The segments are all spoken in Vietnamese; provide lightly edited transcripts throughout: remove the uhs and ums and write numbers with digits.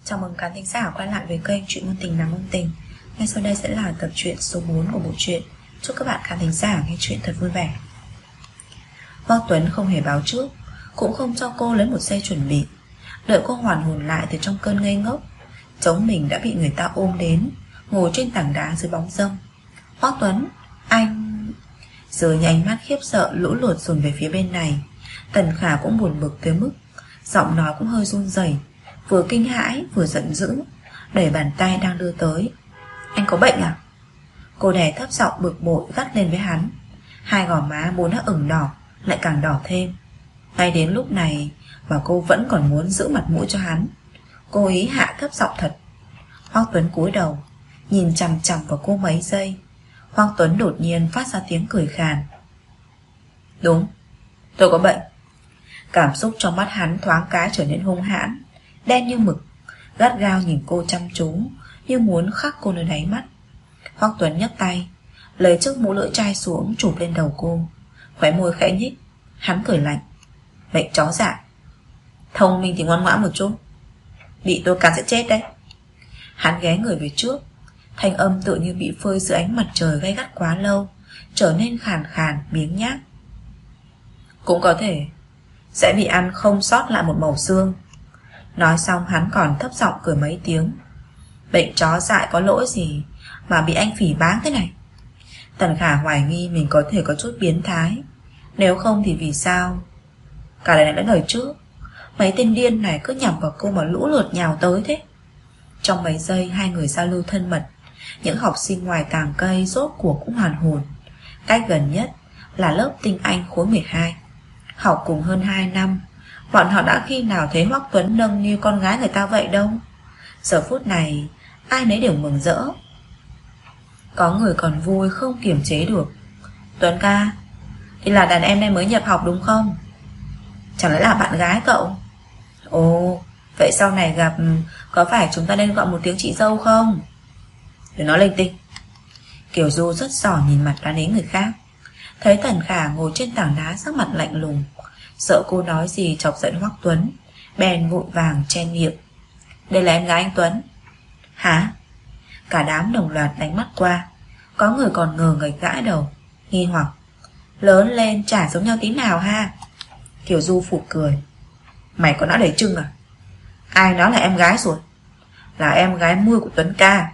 Chào mừng các thính giả quay lại với kênh Chuyện Ngôn Tình Làm Ngôn Tình. Ngay sau đây sẽ là tập truyện số 4 của bộ truyện. Chúc các bạn khán thính giả nghe chuyện thật vui vẻ. Hoắc Tuấn không hề báo trước, cũng không cho cô lấy một giây chuẩn bị. Đợi cô hoàn hồn lại từ trong cơn ngây ngốc, giống mình đã bị người ta ôm đến, ngồi trên tảng đá dưới bóng râm. Hoắc Tuấn, anh... Giờ nhanh mắt khiếp sợ lũ lượt dồn về phía bên này. Tần Khả cũng buồn bực tới mức giọng nói cũng hơi run rẩy, vừa kinh hãi vừa giận dữ, đẩy bàn tay đang đưa tới. Anh có bệnh à? Cô đè thấp giọng bực bội gắt lên với hắn. Hai gò má vốn đã ửng đỏ lại càng đỏ thêm. Ngay đến lúc này mà cô vẫn còn muốn giữ mặt mũi cho hắn. Cô ý hạ thấp giọng thật. Hoắc Tuấn cúi đầu nhìn chằm chằm vào cô mấy giây. Hoắc Tuấn đột nhiên phát ra tiếng cười khàn. Đúng, tôi có bệnh. Cảm xúc trong mắt hắn thoáng cái trở nên hung hãn, đen như mực, gắt gao nhìn cô chăm chú, như muốn khắc cô nơi đáy mắt. Hoắc Tuấn nhấc tay lấy chiếc mũ lưỡi chai xuống chụp lên đầu cô, khóe môi khẽ nhích. Hắn cười lạnh. Bệnh chó dại. Thông minh thì ngoan ngoãn một chút, bị tôi cắn sẽ chết đấy. Hắn ghé người về trước, thanh âm tựa như bị phơi dưới ánh mặt trời gay gắt quá lâu, trở nên khàn khàn biếng nhác. Cũng có thể sẽ bị ăn không sót lại một mẩu xương. Nói xong hắn còn thấp giọng cười mấy tiếng. Bệnh chó dại có lỗi gì mà bị anh phỉ báng thế này? Tần Khả hoài nghi mình có thể có chút biến thái. Nếu không thì vì sao cả đời này đã đời trước mấy tên điên này cứ nhằm vào cô mà lũ lượt nhào tới thế? Trong mấy giây hai người giao lưu thân mật, những học sinh ngoài tàng cây rốt cuộc cũng hoàn hồn. Cách gần nhất là lớp tinh Anh khối 12, học cùng hơn 2 năm. Bọn họ đã khi nào thấy Hoắc Tuấn nâng niu con gái người ta vậy đâu. Giờ phút này ai nấy đều mừng rỡ. Có người còn vui không kiềm chế được. Tuấn ca, đi là đàn em nên mới nhập học đúng không? Chẳng lẽ là bạn gái cậu? Ồ, vậy sau này gặp có phải chúng ta nên gọi một tiếng chị dâu không? Đừng nói linh tinh. Kiều Du rất giỏi nhìn mặt đoán ý người khác. Thấy Tần Khả ngồi trên tảng đá sắc mặt lạnh lùng, sợ cô nói gì chọc giận Hoắc Tuấn, bèn vội vàng chen miệng. Đây là em gái anh Tuấn. Hả? Cả đám đồng loạt đánh mắt qua. Có người còn ngờ ngạch gãi đầu, nghi hoặc. Lớn lên chả giống nhau tí nào ha. Kiều Du phụt cười. Mày có não đầy trưng à? Ai nói là em gái rồi? Là em gái mưa của Tuấn ca.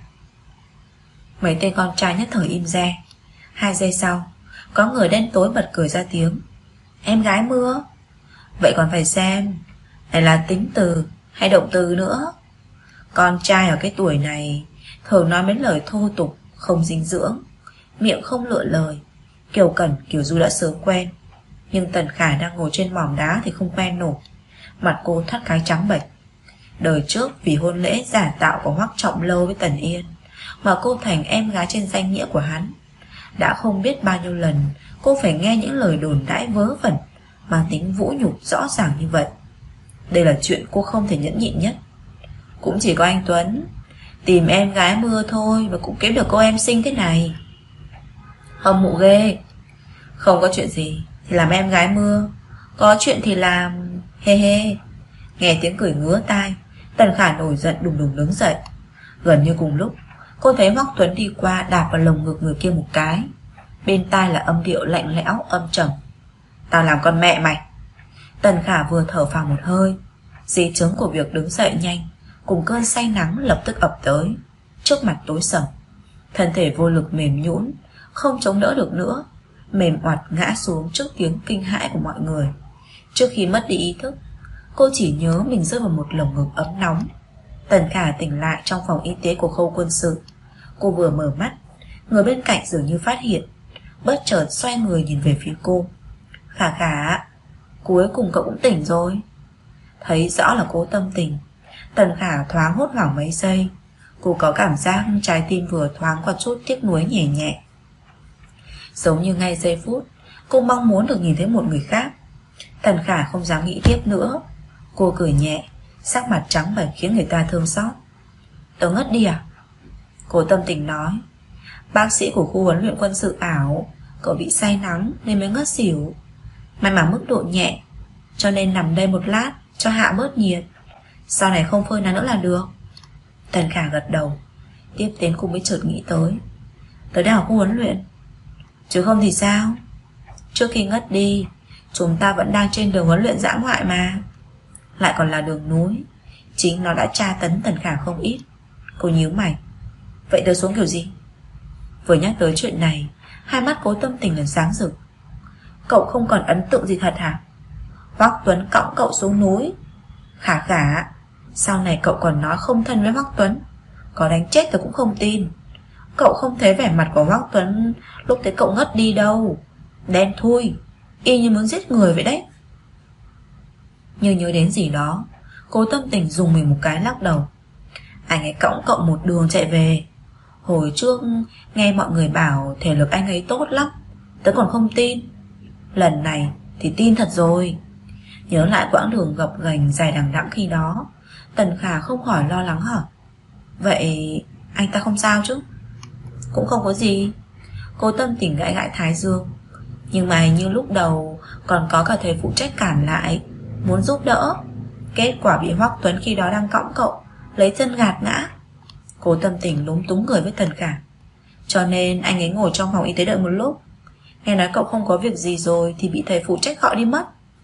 Mấy tên con trai nhất thời im re. 2 giây sau, có người đen tối bật cười ra tiếng. Em gái mưa? Vậy còn phải xem này là tính từ hay động từ nữa. Con trai ở cái tuổi này thường nói mấy lời thô tục, không dinh dưỡng, miệng không lựa lời. Kiều Cẩn, Kiều Du đã sớm quen, nhưng Tần Khả đang ngồi trên mỏm đá thì không quen nổi. Mặt cô thoát cái trắng bệch. Đời trước vì hôn lễ giả tạo của Hoắc Trọng Lâu với Tần Yên mà cô thành em gái trên danh nghĩa của hắn. Đã không biết bao nhiêu lần cô phải nghe những lời đồn đãi vớ vẩn mang tính vũ nhục rõ ràng như vậy. Đây là chuyện cô không thể nhẫn nhịn nhất. Cũng chỉ có anh Tuấn tìm em gái mưa thôi mà cũng kiếm được cô em xinh thế này. Hâm mộ ghê. Không có chuyện gì thì làm em gái mưa, có chuyện thì làm he he. Nghe tiếng cười ngứa tai, Tần Khả nổi giận đùng đùng đứng dậy. Gần như cùng lúc, cô thấy Hoắc Tuấn đi qua đạp vào lồng ngực người kia một cái. Bên tai là âm điệu lạnh lẽo âm trầm. Tao làm con mẹ mày. Tần Khả vừa thở phào một hơi, di chứng của việc đứng dậy nhanh cùng cơn say nắng lập tức ập tới. Trước mặt tối sầm, thân thể vô lực mềm nhũn, không chống đỡ được nữa, mềm oặt ngã xuống trước tiếng kinh hãi của mọi người. Trước khi mất đi ý thức, cô chỉ nhớ mình rơi vào một lồng ngực ấm nóng. Tần Khả tỉnh lại trong phòng y tế của khâu quân sự. Cô vừa mở mắt, người bên cạnh dường như phát hiện, bất chợt xoay người nhìn về phía cô. Khả Khả, cuối cùng cậu cũng tỉnh rồi. Thấy rõ là cô tâm tình, Tần Khả thoáng hốt hoảng mấy giây. Cô có cảm giác trái tim vừa thoáng qua chút tiếc nuối nhẹ nhẹ. Giống như ngay giây phút cô mong muốn được nhìn thấy một người khác. Tần Khả không dám nghĩ tiếp nữa. Cô cười nhẹ, sắc mặt trắng bệch khiến người ta thương xót. Tớ ngất đi à? Cô tâm tình nói. Bác sĩ của khu huấn luyện quân sự ảo, cậu bị say nắng nên mới ngất xỉu. May mà mức độ nhẹ, cho nên nằm đây một lát cho hạ bớt nhiệt. Sau này không phơi nắng nữa là được. Tần Khả gật đầu. Tiếp đến cô mới chợt nghĩ tới đã học khu huấn luyện. Chứ không thì sao? Trước khi ngất đi, chúng ta vẫn đang trên đường huấn luyện dã ngoại mà. Lại còn là đường núi. Chính nó đã tra tấn Tần Khả không ít. Cô nhíu mày. Vậy tớ xuống kiểu gì? Vừa nhắc tới chuyện này, hai mắt Cố Tâm Tình liền sáng rực. Cậu không còn ấn tượng gì thật hả? Hoắc Tuấn cõng cậu xuống núi. Khả Khả, sau này cậu còn nói không thân với Hoắc Tuấn, có đánh chết tớ cũng không tin. Cậu không thấy vẻ mặt của Hoắc Tuấn lúc thấy cậu ngất đi đâu. Đen thui, y như muốn giết người vậy đấy. Như nhớ đến gì đó, Cố Tâm Tình dùng mình một cái lắc đầu. Anh ấy cõng cậu một đường chạy về. Hồi trước nghe mọi người bảo thể lực anh ấy tốt lắm, tớ còn không tin. Lần này thì tin thật rồi. Nhớ lại quãng đường gập ghềnh dài đằng đẵng khi đó, Tần Khả không khỏi lo lắng hả? Vậy anh ta không sao chứ? Cũng không có gì. Cố Tâm Tình gãi gãi thái dương. Nhưng mà như lúc đầu còn có cả thầy phụ trách cản lại, muốn giúp đỡ. Kết quả bị Hoắc Tuấn khi đó đang cõng cậu lấy chân gạt ngã. Cố Tâm Tình lúng túng cười với Tần Khả. Cho nên anh ấy ngồi trong phòng y tế đợi một lúc. Nghe nói cậu không có việc gì rồi thì bị thầy phụ trách gọi đi mất.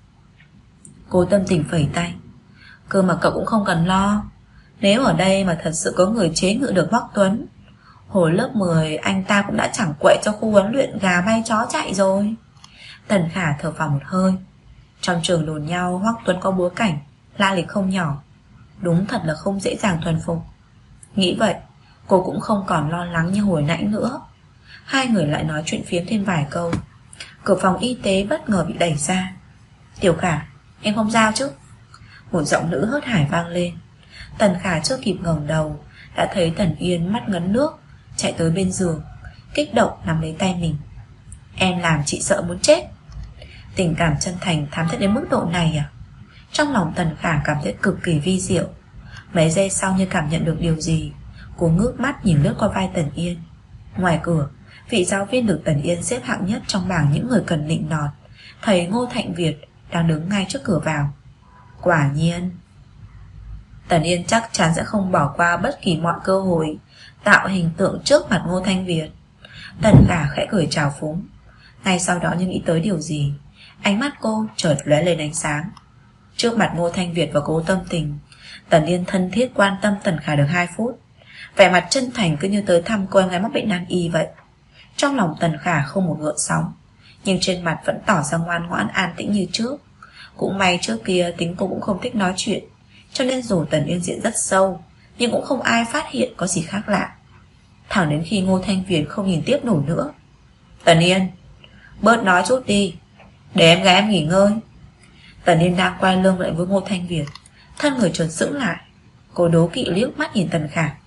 Cố Tâm Tình phẩy tay. Cơ mà cậu cũng không cần lo. Nếu ở đây mà thật sự có người chế ngự được Hoắc Tuấn, hồi lớp 10 anh ta cũng đã chẳng quậy cho khu huấn luyện gà bay chó chạy rồi. Tần Khả thở phào một hơi. Trong trường đồn nhau Hoắc Tuấn có bối cảnh la lịch không nhỏ. Đúng thật là không dễ dàng thuần phục. Nghĩ vậy, cô cũng không còn lo lắng như hồi nãy nữa. Hai người lại nói chuyện phiếm thêm vài câu. Cửa phòng y tế bất ngờ bị đẩy ra. Tiểu Khả, em không sao chứ? Một giọng nữ hớt hải vang lên. Tần Khả chưa kịp ngẩng đầu đã thấy Tần Yên mắt ngấn nước chạy tới bên giường, kích động nắm lấy tay mình. Em làm chị sợ muốn chết. Tình cảm chân thành thắm thiết đến mức độ này à? Trong lòng Tần Khả cảm thấy cực kỳ vi diệu. Mấy giây sau như cảm nhận được điều gì, cô ngước mắt nhìn lướt qua vai Tần Yên. Ngoài cửa, vị giáo viên được Tần Yên xếp hạng nhất trong bảng những người cần nịnh nọt, thầy Ngô Thạnh Việt đang đứng ngay trước cửa vào. Quả nhiên Tần Yên chắc chắn sẽ không bỏ qua bất kỳ mọi cơ hội tạo hình tượng trước mặt Ngô Thanh Việt. Tần Khả khẽ cười chào phúng. Ngay sau đó như nghĩ tới điều gì, ánh mắt cô chợt lóe lên ánh sáng. Trước mặt Ngô Thanh Việt và Cố Tâm Tình, Tần Yên thân thiết quan tâm Tần Khả được 2 phút. Vẻ mặt chân thành cứ như tới thăm cô em gái mắc bệnh nan y vậy. Trong lòng Tần Khả không một gợn sóng, nhưng trên mặt vẫn tỏ ra ngoan ngoãn an tĩnh như trước. Cũng may trước kia tính cô cũng không thích nói chuyện, cho nên dù Tần Yên diện rất sâu, nhưng cũng không ai phát hiện có gì khác lạ. Thẳng đến khi Ngô Thanh Việt không nhìn tiếp nổi nữa. Tần Yên, bớt nói chút đi, để em gái em nghỉ ngơi. Tần Yên đang quay lưng lại với Ngô Thanh Việt, thân người chợt sững lại. Cô đố kỵ liếc mắt nhìn Tần Khả.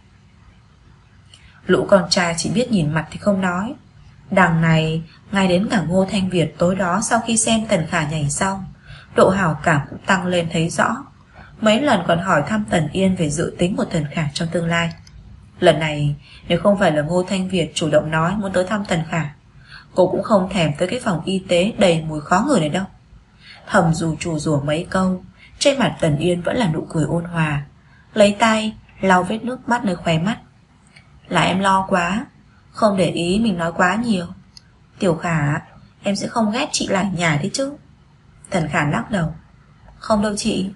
Lũ con trai chỉ biết nhìn mặt thì không nói. Đằng này, ngay đến cả Ngô Thanh Việt tối đó sau khi xem Tần Khả nhảy xong, độ hảo cảm cũng tăng lên thấy rõ. Mấy lần còn hỏi thăm Tần Yên về dự tính của Tần Khả trong tương lai. Lần này, nếu không phải là Ngô Thanh Việt chủ động nói muốn tới thăm Tần Khả, cô cũng không thèm tới cái phòng y tế đầy mùi khó ngửi này đâu. Thầm dù trù rủa mấy câu, trên mặt Tần Yên vẫn là nụ cười ôn hòa, lấy tay lau vết nước mắt nơi khóe mắt. Là em lo quá, không để ý mình nói quá nhiều. Tiểu Khả, em sẽ không ghét chị lải nhải đấy chứ? Tần Khả lắc đầu. Không đâu chị.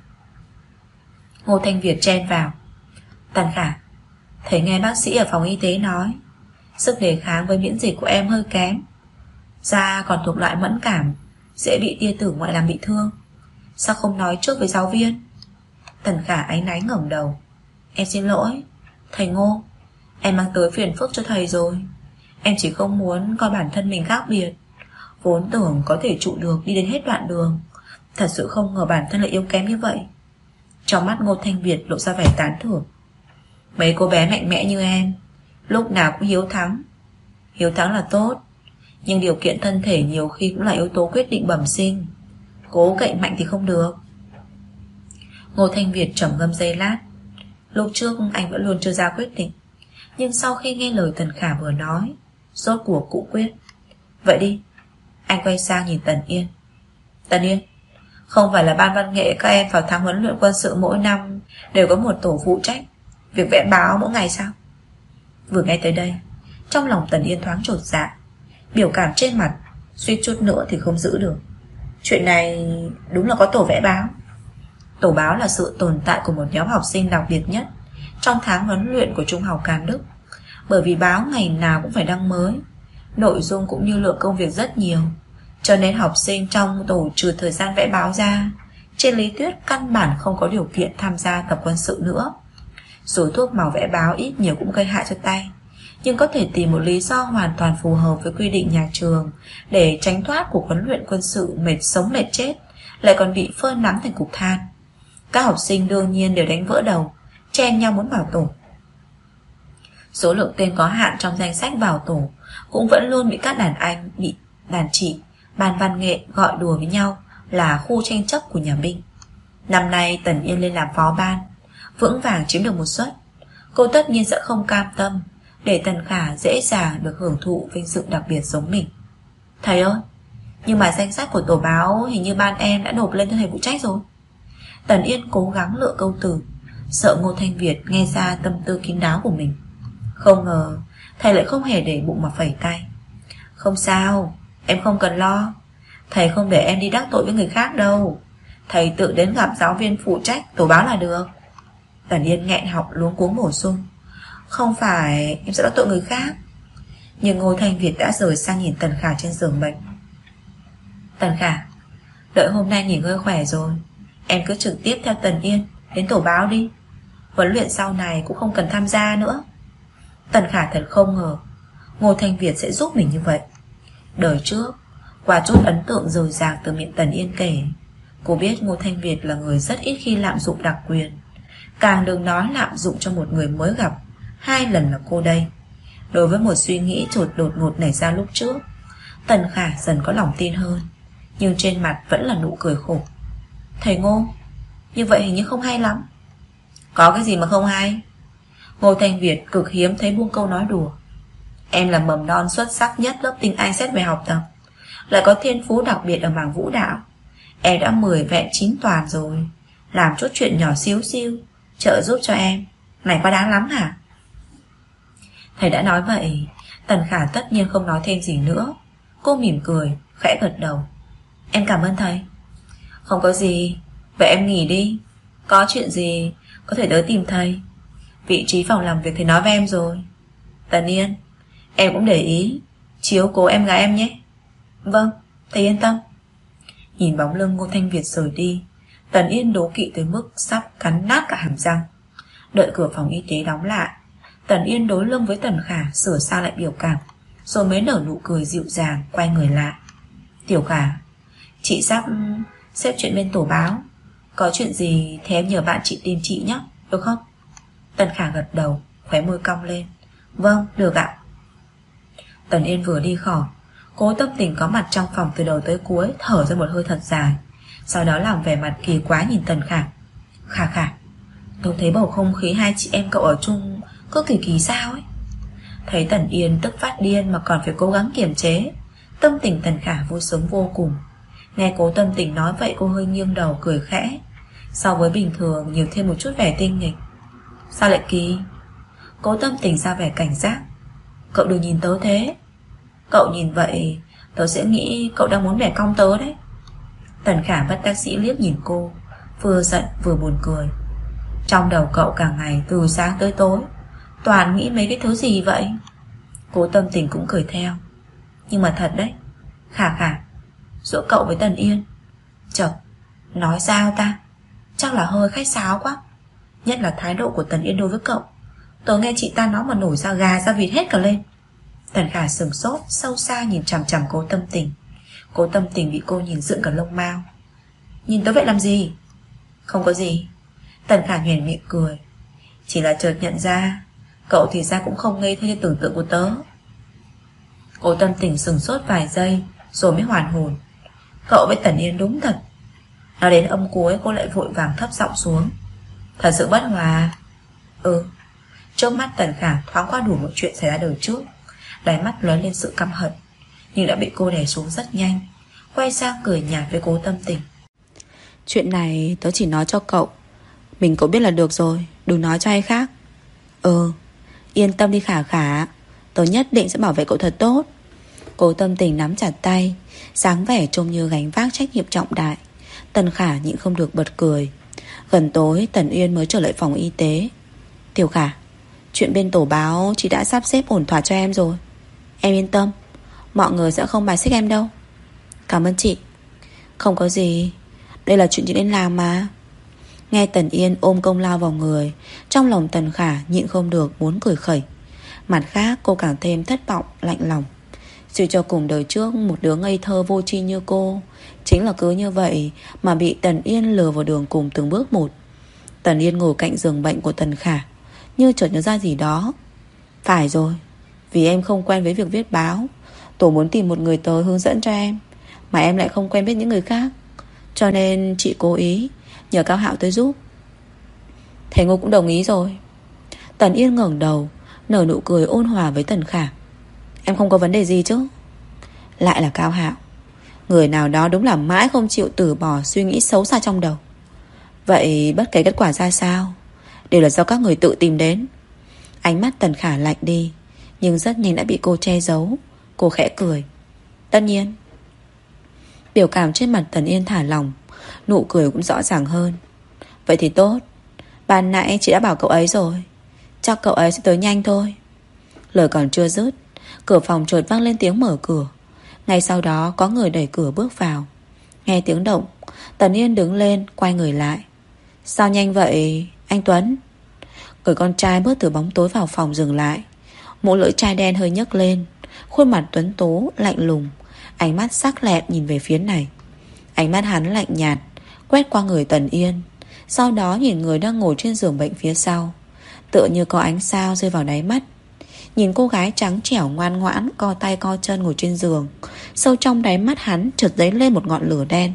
Ngô Thanh Việt chen vào. Tần Khả, thấy nghe bác sĩ ở phòng y tế nói sức đề kháng với miễn dịch của em hơi kém, da còn thuộc loại mẫn cảm, dễ bị tia tử ngoại làm bị thương. Sao không nói trước với giáo viên? Tần Khả áy náy ngẩng đầu. Em xin lỗi thầy Ngô, em mang tới phiền phức cho thầy rồi. Em chỉ không muốn coi bản thân mình khác biệt. Vốn tưởng có thể trụ được đi đến hết đoạn đường, thật sự không ngờ bản thân lại yếu kém như vậy. Trong mắt Ngô Thanh Việt lộ ra vẻ tán thưởng. Mấy cô bé mạnh mẽ như em lúc nào cũng hiếu thắng. Hiếu thắng là tốt, nhưng điều kiện thân thể nhiều khi cũng là yếu tố quyết định bẩm sinh. Cố cậy mạnh thì không được. Ngô Thanh Việt trầm ngâm giây lát. Lúc trước anh vẫn luôn chưa ra quyết định, nhưng sau khi nghe lời Tần Khả vừa nói, rốt cuộc cũng quyết. Vậy đi. Anh quay sang nhìn Tần Yên. Tần Yên, không phải là ban văn nghệ các em vào tháng huấn luyện quân sự mỗi năm đều có một tổ phụ trách, Việc vẽ báo mỗi ngày sao? Vừa nghe tới đây, trong lòng Tần Yên thoáng chột dạ, biểu cảm trên mặt suýt chút nữa thì không giữ được. Chuyện này đúng là có tổ vẽ báo. Tổ báo là sự tồn tại của một nhóm học sinh đặc biệt nhất trong tháng huấn luyện của Trung học Càn Đức. Bởi vì báo ngày nào cũng phải đăng mới, nội dung cũng như lượng công việc rất nhiều, cho nên học sinh trong tổ trừ thời gian vẽ báo ra, trên lý thuyết căn bản không có điều kiện tham gia tập quân sự nữa. Dù thuốc màu vẽ báo ít nhiều cũng gây hại cho tay, nhưng có thể tìm một lý do hoàn toàn phù hợp với quy định nhà trường để tránh thoát cuộc huấn luyện quân sự mệt sống mệt chết, lại còn bị phơi nắng thành cục than. Các học sinh đương nhiên đều đánh vỡ đầu, chen nhau muốn vào tổ. Số lượng tên có hạn trong danh sách vào tổ cũng vẫn luôn bị các đàn anh, bị đàn chị, ban văn nghệ gọi đùa với nhau là khu tranh chấp của nhà binh. Năm nay Tần Yên lên làm phó ban, vững vàng chiếm được một suất. Cô tất nhiên sẽ không cam tâm để Tần Khả dễ dàng được hưởng thụ vinh dự đặc biệt giống mình. Thầy ơi, nhưng mà danh sách của tổ báo hình như ban em đã nộp lên cho thầy phụ trách rồi. Tần Yên cố gắng lựa câu từ, sợ Ngô Thanh Việt nghe ra tâm tư kín đáo của mình. Không ngờ thầy lại không hề để bụng mà phẩy tay. Không sao, em không cần lo. Thầy không để em đi đắc tội với người khác đâu. Thầy tự đến gặp giáo viên phụ trách tổ báo là được. Tần Yên nghẹn họng luống cuống bổ sung. Không phải em sẽ đắc tội người khác. Nhưng Ngô Thanh Việt đã rời sang nhìn Tần Khả trên giường bệnh. Tần Khả, đợi hôm nay nghỉ ngơi khỏe rồi, em cứ trực tiếp theo Tần Yên đến tổ báo đi. Huấn luyện sau này cũng không cần tham gia nữa. Tần Khả thật không ngờ Ngô Thanh Việt sẽ giúp mình như vậy. Đời trước, qua chút ấn tượng dồi dào từ miệng Tần Yên kể, cô biết Ngô Thanh Việt là người rất ít khi lạm dụng đặc quyền, càng đừng nói lạm dụng cho một người mới gặp 2 lần là cô đây. Đối với một suy nghĩ đột ngột nảy ra lúc trước, Tần Khả dần có lòng tin hơn, nhưng trên mặt vẫn là nụ cười khổ. Thầy Ngô, như vậy hình như không hay lắm. Có cái gì mà không hay? Ngô Thanh Việt cực hiếm thấy buông câu nói đùa. Em là mầm non xuất sắc nhất lớp tiếng Anh xét về học tập, lại có thiên phú đặc biệt ở mảng vũ đạo. Em đã 10 vẹn 9 toàn rồi, làm chút chuyện nhỏ xíu xiu trợ giúp cho em, này quá đáng lắm hả? Thầy đã nói vậy, Tần Khả tất nhiên không nói thêm gì nữa. Cô mỉm cười, khẽ gật đầu. Em cảm ơn thầy. Không có gì, vậy em nghỉ đi. Có chuyện gì có thể tới tìm thầy. Vị trí phòng làm việc thầy nói với em rồi. Tần Yên, em cũng để ý chiếu cố em gái em nhé. Vâng, thầy yên tâm. Nhìn bóng lưng Ngô Thanh Việt rời đi, Tần Yên đố kỵ tới mức sắp cắn nát cả hàm răng. Đợi cửa phòng y tế đóng lại, Tần Yên đối lưng với Tần Khả sửa sang lại biểu cảm, rồi mới nở nụ cười dịu dàng quay người lại. Tiểu Khả, chị sắp xếp chuyện bên tổ báo, có chuyện gì thì em nhờ bạn chị tìm chị nhé, được không? Tần Khả gật đầu, khóe môi cong lên. Vâng, được ạ. Tần Yên vừa đi khỏi, Cố Tâm Tình có mặt trong phòng từ đầu tới cuối thở ra một hơi thật dài, sau đó làm vẻ mặt kỳ quái nhìn Tần Khả. Khả Khả, tôi thấy bầu không khí hai chị em cậu ở chung có kỳ kỳ sao ấy. Thấy Tần Yên tức phát điên mà còn phải cố gắng kiềm chế, tâm tình Tần Khả vui sướng vô cùng. Nghe Cố Tâm Tình nói vậy, cô hơi nghiêng đầu cười khẽ, so với bình thường nhiều thêm một chút vẻ tinh nghịch. Sao lại kỳ? Cố Tâm Tình ra vẻ cảnh giác. Cậu đừng nhìn tớ thế. Cậu nhìn vậy tớ sẽ nghĩ cậu đang muốn bẻ cong tớ đấy. Tần Khả bất đắc dĩ liếc nhìn cô, vừa giận vừa buồn cười. Trong đầu cậu cả ngày từ sáng tới tối toàn nghĩ mấy cái thứ gì vậy? Cố Tâm Tình cũng cười theo. Nhưng mà thật đấy, Khả Khả, giữa cậu với Tần Yên, chợt nói sao ta, chắc là hơi khách sáo quá. Nhất là thái độ của Tần Yên đối với cậu, tớ nghe chị ta nói mà nổi da gà da vịt hết cả lên. Tần Khả sừng sốt, sâu xa nhìn chằm chằm Cố Tâm Tình. Cố Tâm Tình bị cô nhìn dựng cả lông mao. Nhìn tớ vậy làm gì? Không có gì. Tần Khả nhoẻn miệng cười. Chỉ là chợt nhận ra cậu thì ra cũng không ngây thơ như tưởng tượng của tớ. Cố Tâm Tình sừng sốt vài giây rồi mới hoàn hồn. Cậu với Tần Yên đúng thật. Nói đến âm cuối cô lại vội vàng thấp giọng xuống. Thật sự bất hòa. Trước mắt Tần Khả thoáng qua đủ mọi chuyện xảy ra đời trước, đáy mắt lóe lên sự căm hận, nhưng đã bị cô đè xuống rất nhanh. Quay sang cười nhạt với Cố Tâm Tình. Chuyện này tớ chỉ nói cho cậu, mình cậu biết là được rồi, đừng nói cho ai khác. Ừ, yên tâm đi Khả Khả, tớ nhất định sẽ bảo vệ cậu thật tốt. Cô tâm tình nắm chặt tay, dáng vẻ trông như gánh vác trách nhiệm trọng đại. Tần Khả nhịn không được bật cười. Gần tối Tần Yên mới trở lại phòng y tế. Tiểu Khả, chuyện bên tổ báo chị đã sắp xếp ổn thỏa cho em rồi. Em yên tâm, mọi người sẽ không bài xích em đâu. Cảm ơn chị. Không có gì, đây là chuyện chị nên làm mà. Nghe Tần Yên ôm công lao vào người, trong lòng Tần Khả nhịn không được muốn cười khẩy. Mặt khác cô càng thêm thất vọng, lạnh lòng. Suy cho cùng đời trước một đứa ngây thơ vô tri như cô, chính là cứ như vậy mà bị Tần Yên lừa vào đường cùng từng bước một. Tần Yên ngồi cạnh giường bệnh của Tần Khả, như chợt nhớ ra gì đó. Phải rồi, vì em không quen với việc viết báo, tổ muốn tìm một người tới hướng dẫn cho em, mà em lại không quen biết những người khác, cho nên chị cố ý nhờ Cao Hạo tới giúp. Thầy Ngô cũng đồng ý rồi. Tần Yên ngẩng đầu, nở nụ cười ôn hòa với Tần Khả. Em không có vấn đề gì chứ? Lại là Cao Hạo, người nào đó đúng là mãi không chịu từ bỏ suy nghĩ xấu xa trong đầu. Vậy bất kể kết quả ra sao, đều là do các người tự tìm đến. Ánh mắt Tần Khả lạnh đi, nhưng rất nhanh đã bị cô che giấu. Cô khẽ cười. Tất nhiên. Biểu cảm trên mặt Tần Yên thả lỏng, nụ cười cũng rõ ràng hơn. Vậy thì tốt, ban nãy chị đã bảo cậu ấy rồi, chắc cậu ấy sẽ tới nhanh thôi. Lời còn chưa dứt, cửa phòng chợt vang lên tiếng mở cửa. Ngay sau đó có người đẩy cửa bước vào. Nghe tiếng động, Tần Yên đứng lên, quay người lại. Sao nhanh vậy anh Tuấn? Người con trai bước từ bóng tối vào phòng dừng lại. Mũ lưỡi chai đen hơi nhấc lên, khuôn mặt tuấn tú lạnh lùng, ánh mắt sắc lẹm nhìn về phía này. Ánh mắt hắn lạnh nhạt, quét qua người Tần Yên, sau đó nhìn người đang ngồi trên giường bệnh phía sau. Tựa như có ánh sao rơi vào đáy mắt. Nhìn cô gái trắng trẻo ngoan ngoãn co tay co chân ngồi trên giường, sâu trong đáy mắt hắn chợt dấy lên một ngọn lửa đen.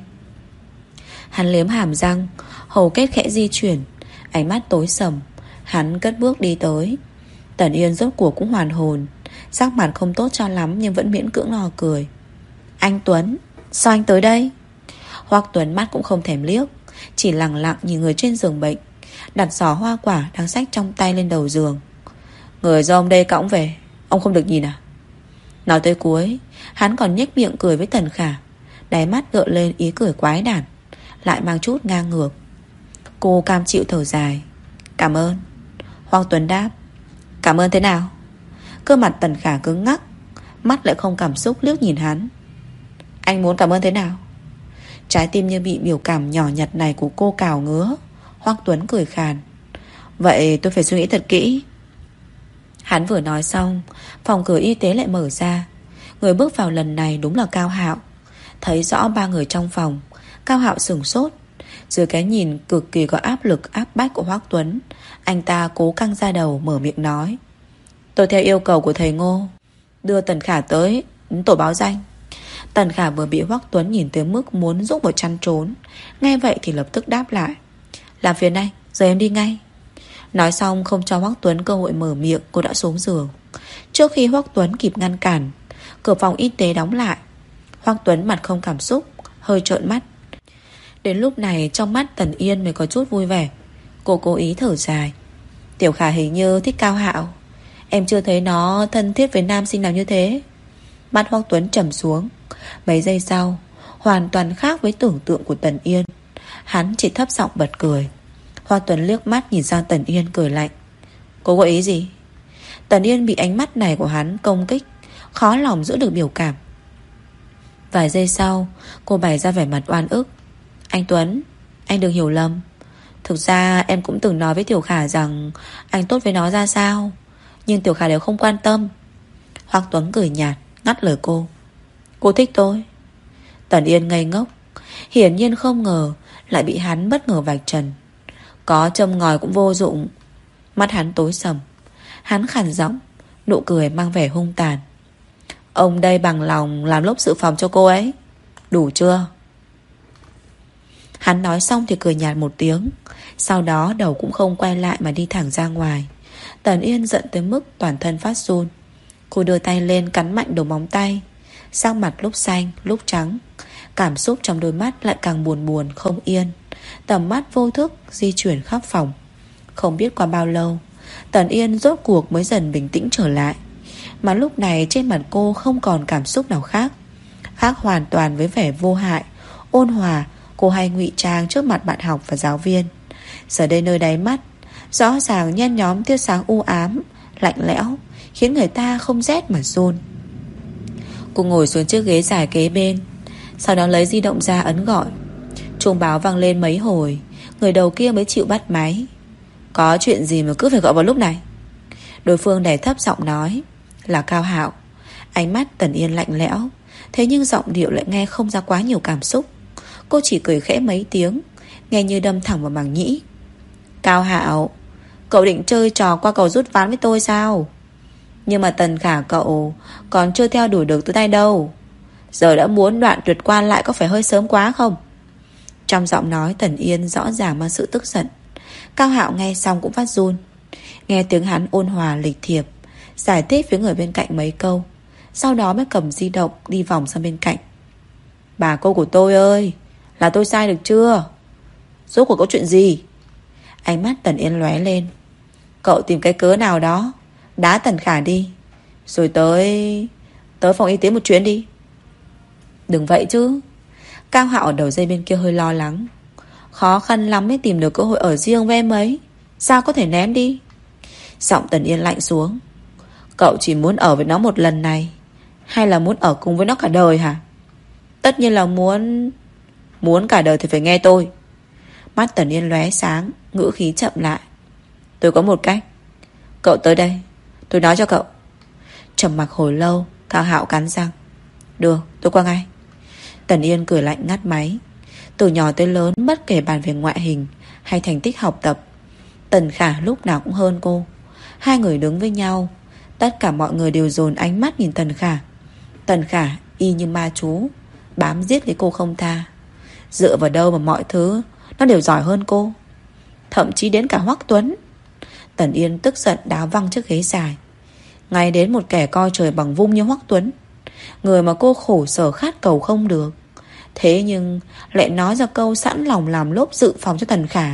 Hắn liếm hàm răng, hầu kết khẽ di chuyển, ánh mắt tối sầm. Hắn cất bước đi tới. Tần Yên rốt cuộc cũng hoàn hồn, sắc mặt không tốt cho lắm nhưng vẫn miễn cưỡng nở cười. Anh Tuấn, sao anh tới đây? Hoắc Tuấn mắt cũng không thèm liếc, chỉ lặng lặng nhìn người trên giường bệnh, đặt giỏ hoa quả đang xách trong tay lên đầu giường. Người do ông đây cõng về, ông không được nhìn à? Nói tới cuối, hắn còn nhếch miệng cười với Tần Khả, đáy mắt gợi lên ý cười quái đản, lại mang chút ngang ngược. Cô cam chịu thở dài. Cảm ơn. Hoắc Tuấn đáp. Cảm ơn thế nào? Cơ mặt Tần Khả cứng ngắc, mắt lại không cảm xúc liếc nhìn hắn. Anh muốn cảm ơn thế nào? Trái tim như bị biểu cảm nhỏ nhặt này của cô cào ngứa. Hoắc Tuấn cười khàn. Vậy tôi phải suy nghĩ thật kỹ. Hắn vừa nói xong, phòng cửa y tế lại mở ra. Người bước vào lần này đúng là Cao Hạo. Thấy rõ ba người trong phòng, Cao Hạo sửng sốt. Dưới cái nhìn cực kỳ có áp lực áp bách của Hoắc Tuấn, anh ta cố căng ra đầu mở miệng nói. Tôi theo yêu cầu của thầy Ngô đưa Tần Khả tới tổ báo danh. Tần Khả vừa bị Hoắc Tuấn nhìn tới mức muốn rúc vào chăn trốn, nghe vậy thì lập tức đáp lại. Làm phiền anh, giờ em đi ngay. Nói xong không cho Hoắc Tuấn cơ hội mở miệng, cô đã xuống giường. Trước khi Hoắc Tuấn kịp ngăn cản, cửa phòng y tế đóng lại. Hoắc Tuấn mặt không cảm xúc, hơi trợn mắt. Đến lúc này trong mắt Tần Yên mới có chút vui vẻ. Cô cố ý thở dài. Tiểu Khả hình như thích Cao Hạo, em chưa thấy nó thân thiết với nam sinh nào như thế. Mắt Hoắc Tuấn trầm xuống. Mấy giây sau, hoàn toàn khác với tưởng tượng của Tần Yên. Hắn chỉ thấp giọng bật cười. Hoắc Tuấn liếc mắt nhìn sang Tần Yên cười lạnh. Cô có ý gì? Tần Yên bị ánh mắt này của hắn công kích, khó lòng giữ được biểu cảm. Vài giây sau, cô bày ra vẻ mặt oan ức. Anh Tuấn, anh đừng hiểu lầm. Thực ra em cũng từng nói với Tiểu Khả rằng anh tốt với nó ra sao, nhưng Tiểu Khả đều không quan tâm. Hoắc Tuấn cười nhạt, ngắt lời cô. Cô thích tôi. Tần Yên ngây ngốc, hiển nhiên không ngờ lại bị hắn bất ngờ vạch trần. Có châm ngòi cũng vô dụng. Mắt hắn tối sầm. Hắn khàn giọng, nụ cười mang vẻ hung tàn. Ông đây bằng lòng làm lốp dự phòng cho cô ấy. Đủ chưa? Hắn nói xong thì cười nhạt một tiếng, sau đó đầu cũng không quay lại mà đi thẳng ra ngoài. Tần Yên giận tới mức toàn thân phát run. Cô đưa tay lên cắn mạnh đầu móng tay, sắc mặt lúc xanh lúc trắng. Cảm xúc trong đôi mắt lại càng buồn buồn không yên. Tầm mắt vô thức di chuyển khắp phòng. Không biết qua bao lâu, Tần Yên rốt cuộc mới dần bình tĩnh trở lại. Mà lúc này trên mặt cô không còn cảm xúc nào khác, khác hoàn toàn với vẻ vô hại, ôn hòa cô hay ngụy trang trước mặt bạn học và giáo viên. Giờ đây nơi đáy mắt rõ ràng nhen nhóm tia sáng u ám, lạnh lẽo, khiến người ta không rét mà run. Cô ngồi xuống chiếc ghế dài kế bên, sau đó lấy di động ra ấn gọi. Chuông báo vang lên mấy hồi, người đầu kia mới chịu bắt máy. Có chuyện gì mà cứ phải gọi vào lúc này? Đối phương đè thấp giọng nói. Là Cao Hạo. Ánh mắt Tần Yên lạnh lẽo, thế nhưng giọng điệu lại nghe không ra quá nhiều cảm xúc. Cô chỉ cười khẽ mấy tiếng, nghe như đâm thẳng vào màng nhĩ. Cao Hạo, cậu định chơi trò qua cầu rút ván với tôi sao? Nhưng mà Tần Khả cậu còn chưa theo đuổi được tới tay đâu. Giờ đã muốn đoạn tuyệt quan lại có phải hơi sớm quá không? Trong giọng nói Tần Yên rõ ràng mang sự tức giận. Cao Hạo nghe xong cũng phát run. Nghe tiếng hắn ôn hòa lịch thiệp giải thích với người bên cạnh mấy câu, sau đó mới cầm di động đi vòng sang bên cạnh. Bà cô của tôi ơi, là tôi sai được chưa? Rốt cuộc có chuyện gì? Ánh mắt Tần Yên lóe lên. Cậu tìm cái cớ nào đó đá Tần Khả đi, rồi tới phòng y tế một chuyến đi. Đừng vậy chứ. Cao Hạo ở đầu dây bên kia hơi lo lắng. Khó khăn lắm mới tìm được cơ hội ở riêng với em ấy, sao có thể ném đi? Giọng Tần Yên lạnh xuống. Cậu chỉ muốn ở với nó một lần này, hay là muốn ở cùng với nó cả đời hả? Tất nhiên là muốn cả đời thì phải nghe tôi. Mắt Tần Yên lóe sáng, ngữ khí chậm lại. Tôi có một cách. Cậu tới đây, tôi nói cho cậu. Trầm mặc hồi lâu, Cao Hạo cắn răng. Được, tôi qua ngay. Tần Yên cười lạnh ngắt máy. Từ nhỏ tới lớn, bất kể bàn về ngoại hình hay thành tích học tập, Tần Khả lúc nào cũng hơn cô. Hai người đứng với nhau, tất cả mọi người đều dồn ánh mắt nhìn Tần Khả. Tần Khả y như ma chú, bám giết lấy cô không tha. Dựa vào đâu mà mọi thứ nó đều giỏi hơn cô, thậm chí đến cả Hoắc Tuấn. Tần Yên tức giận đá văng chiếc ghế dài. Ngay đến một kẻ coi trời bằng vung như Hoắc Tuấn, người mà cô khổ sở khát cầu không được, thế nhưng lại nói ra câu sẵn lòng làm lốp dự phòng cho Tần Khả.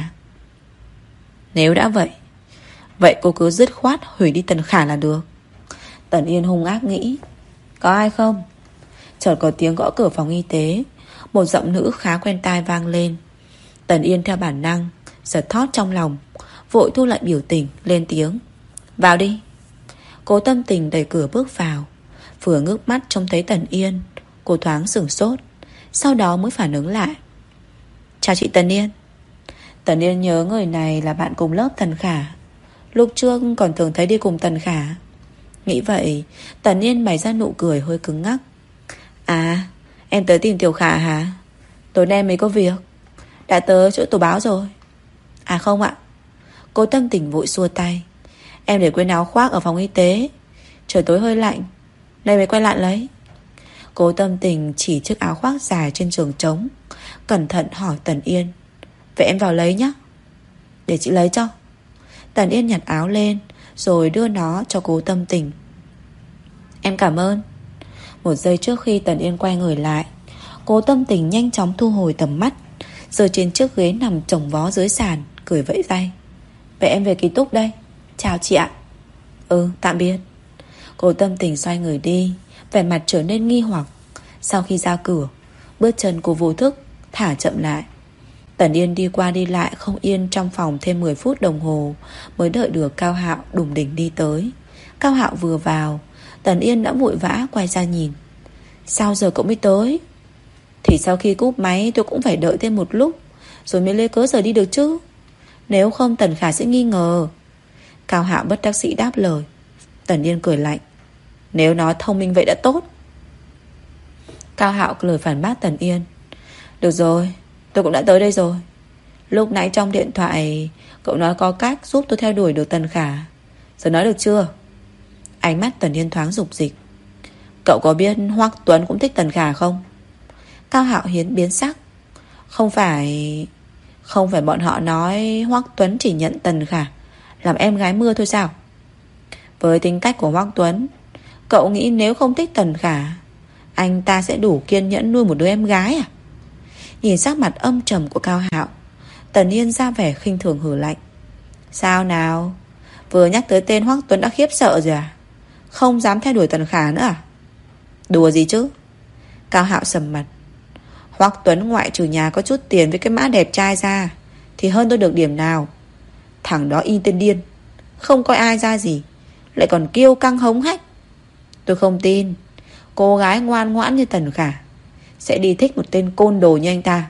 Nếu đã vậy cô cứ dứt khoát hủy đi Tần Khả là được. Tần Yên hung ác nghĩ. Có ai không? Chợt có tiếng gõ cửa phòng y tế. Một giọng nữ khá quen tai vang lên. Tần Yên theo bản năng giật thót trong lòng, vội thu lại biểu tình, lên tiếng. Vào đi. Cố Tâm Tình đẩy cửa bước vào. Vừa ngước mắt trông thấy Tần Yên, cô thoáng sửng sốt, sau đó mới phản ứng lại. Chào chị Tần Yên. Tần Yên nhớ người này là bạn cùng lớp Tần Khả, lúc trước còn thường thấy đi cùng Tần Khả. Nghĩ vậy, Tần Yên bày ra nụ cười hơi cứng ngắc. À, em tới tìm Tiểu Khả hả? Tối nay mới có việc. Đã tới chỗ tổ báo rồi. À không ạ. Cô Tâm Tình vội xua tay. Em để quên áo khoác ở phòng y tế, trời tối hơi lạnh, đây mới quay lại lấy. Cô Tâm Tình chỉ chiếc áo khoác dài trên giường trống, cẩn thận hỏi Tần Yên. Vậy em vào lấy nhé. Để chị lấy cho. Tần Yên nhặt áo lên rồi đưa nó cho Cố Tâm Tình. Em cảm ơn. Một giây trước khi Tần Yên quay người lại, Cố Tâm Tình nhanh chóng thu hồi tầm mắt, rồi trên chiếc ghế nằm chồng vó dưới sàn, cười vẫy tay. Vậy em về ký túc đây. Chào chị ạ. Ừ, tạm biệt. Cố Tâm Tình xoay người đi, vẻ mặt trở nên nghi hoặc. Sau khi ra cửa, bước chân cô vô thức thả chậm lại. Tần Yên đi qua đi lại không yên trong phòng thêm 10 phút đồng hồ mới đợi được Cao Hạo đủng đỉnh đi tới. Cao Hạo vừa vào, Tần Yên đã vội vã quay ra nhìn. Sao giờ cậu mới tới? Thì sau khi cúp máy tôi cũng phải đợi thêm một lúc, rồi mới lấy cớ rời đi được chứ. Nếu không Tần Khả sẽ nghi ngờ. Cao Hạo bất đắc dĩ đáp lời. Tần Yên cười lạnh. Nếu nó thông minh vậy đã tốt. Cao Hạo lời phản bác Tần Yên. Được rồi, tôi cũng đã tới đây rồi. Lúc nãy trong điện thoại cậu nói có cách giúp tôi theo đuổi được Tần Khả, giờ nói được chưa? Ánh mắt Tần Yên thoáng dục dịch. Cậu có biết Hoắc Tuấn cũng thích Tần Khả không? Cao Hạo biến sắc. Không phải bọn họ nói Hoắc Tuấn chỉ nhận Tần Khả làm em gái mưa thôi sao? Với tính cách của Hoắc Tuấn, cậu nghĩ nếu không thích Tần Khả, anh ta sẽ đủ kiên nhẫn nuôi một đứa em gái à? Nhìn sắc mặt âm trầm của Cao Hạo, Tần Yên ra vẻ khinh thường hừ lạnh. Sao nào? Vừa nhắc tới tên Hoắc Tuấn đã khiếp sợ rồi à? Không dám theo đuổi Tần Khả nữa à? Đùa gì chứ? Cao Hạo sầm mặt. Hoắc Tuấn ngoại trừ nhà có chút tiền với cái mã đẹp trai ra thì hơn tôi được điểm nào. Thằng đó y tên điên, không coi ai ra gì, lại còn kiêu căng hống hách. Tôi không tin cô gái ngoan ngoãn như Tần Khả sẽ đi thích một tên côn đồ như anh ta.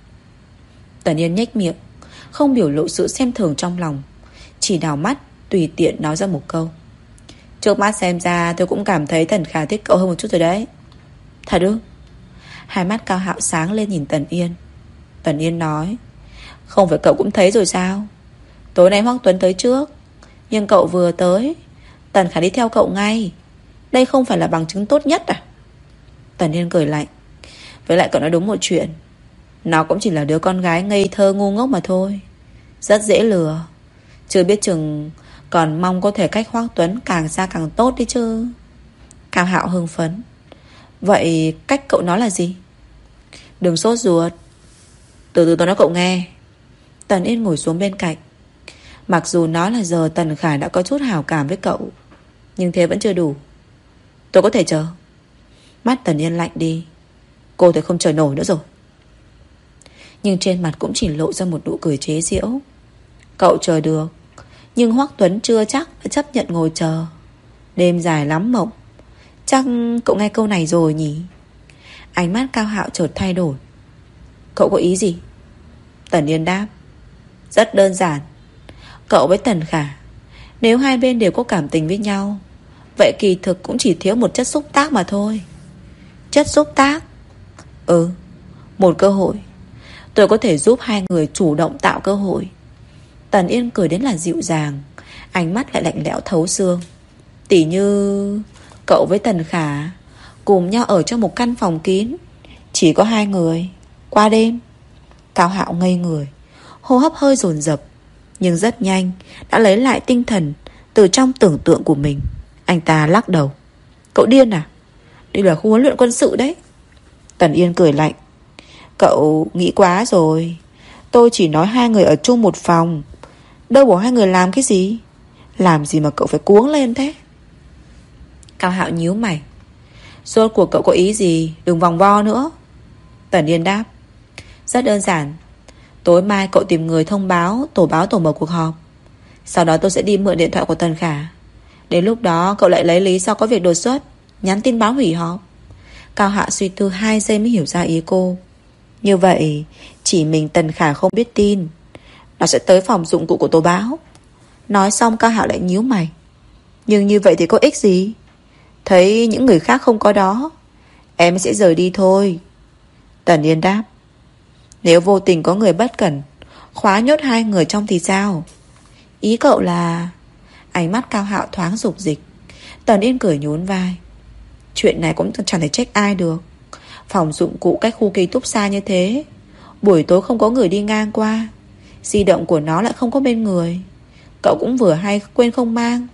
Tần Yên nhếch miệng, không biểu lộ sự xem thường trong lòng, chỉ đảo mắt tùy tiện nói ra một câu. Trước mắt xem ra tôi cũng cảm thấy Tần Khả thích cậu hơn một chút rồi đấy. Thật ư? Hai mắt Cao Hạo sáng lên nhìn Tần Yên. Tần Yên nói, không phải cậu cũng thấy rồi sao? Tối nay Hoắc Tuấn tới trước, nhưng cậu vừa tới Tần Khả đi theo cậu ngay. Đây không phải là bằng chứng tốt nhất à? Tần Yên cười lạnh. Với lại cậu nói đúng một chuyện, nó cũng chỉ là đứa con gái ngây thơ ngu ngốc mà thôi, rất dễ lừa. Chưa biết chừng còn mong có thể cách Hoắc Tuấn càng xa càng tốt đi chứ. Cao Hạo hưng phấn. Vậy cách cậu nói là gì? Đừng sốt ruột, từ từ tôi nói cậu nghe. Tần Yên ngồi xuống bên cạnh. Mặc dù nói là giờ Tần Khả đã có chút hảo cảm với cậu, nhưng thế vẫn chưa đủ. Tôi có thể chờ. Mắt Tần Yên lạnh đi. Cô thì không chờ nổi nữa rồi. Nhưng trên mặt cũng chỉ lộ ra một nụ cười chế giễu. Cậu chờ được, nhưng Hoắc Tuấn chưa chắc đã chấp nhận ngồi chờ. Đêm dài lắm mộng. Chắc cậu nghe câu này rồi nhỉ? Ánh mắt Cao Hạo chợt thay đổi. Cậu có ý gì? Tần Yên đáp. Rất đơn giản. Cậu với Tần Khả, nếu hai bên đều có cảm tình với nhau, vậy kỳ thực cũng chỉ thiếu một chất xúc tác mà thôi. Chất xúc tác? Ừ, một cơ hội. Tôi có thể giúp hai người chủ động tạo cơ hội. Tần Yên cười đến là dịu dàng, ánh mắt lại lạnh lẽo thấu xương. Tỉ như cậu với Tần Khả cùng nhau ở trong một căn phòng kín, chỉ có hai người, qua đêm. Cao Hạo ngây người, hô hấp hơi dồn dập, nhưng rất nhanh đã lấy lại tinh thần từ trong tưởng tượng của mình. Anh ta lắc đầu. Cậu điên à? Đây là khu huấn luyện quân sự đấy. Tần Yên cười lạnh. Cậu nghĩ quá rồi. Tôi chỉ nói hai người ở chung một phòng, đâu bảo hai người làm cái gì. Làm gì mà cậu phải cuống lên thế? Cao Hạo nhíu mày. Rốt cuộc cậu có ý gì? Đừng vòng vo nữa. Tần Yên đáp. Rất đơn giản. Tối mai cậu tìm người thông báo tổ mở cuộc họp. Sau đó tôi sẽ đi mượn điện thoại của Tần Khả. Đến lúc đó cậu lại lấy lý do có việc đột xuất, nhắn tin báo hủy họp. Cao Hạ suy tư 2 giây mới hiểu ra ý cô. Như vậy chỉ mình Tần Khả không biết tin, nó sẽ tới phòng dụng cụ của tố báo. Nói xong Cao Hạ lại nhíu mày. Nhưng như vậy thì có ích gì? Thấy những người khác không có đó, em sẽ rời đi thôi. Tần Yên đáp. Nếu vô tình có người bất cẩn khóa nhốt hai người trong thì sao? Ý cậu là... Ánh mắt Cao Hạo thoáng dục dịch. Tần Yên cười nhún vai. Chuyện này cũng chẳng thể trách ai được. Phòng dụng cụ cách khu ký túc xa như thế, buổi tối không có người đi ngang qua, di động của nó lại không có bên người. Cậu cũng vừa hay quên không mang.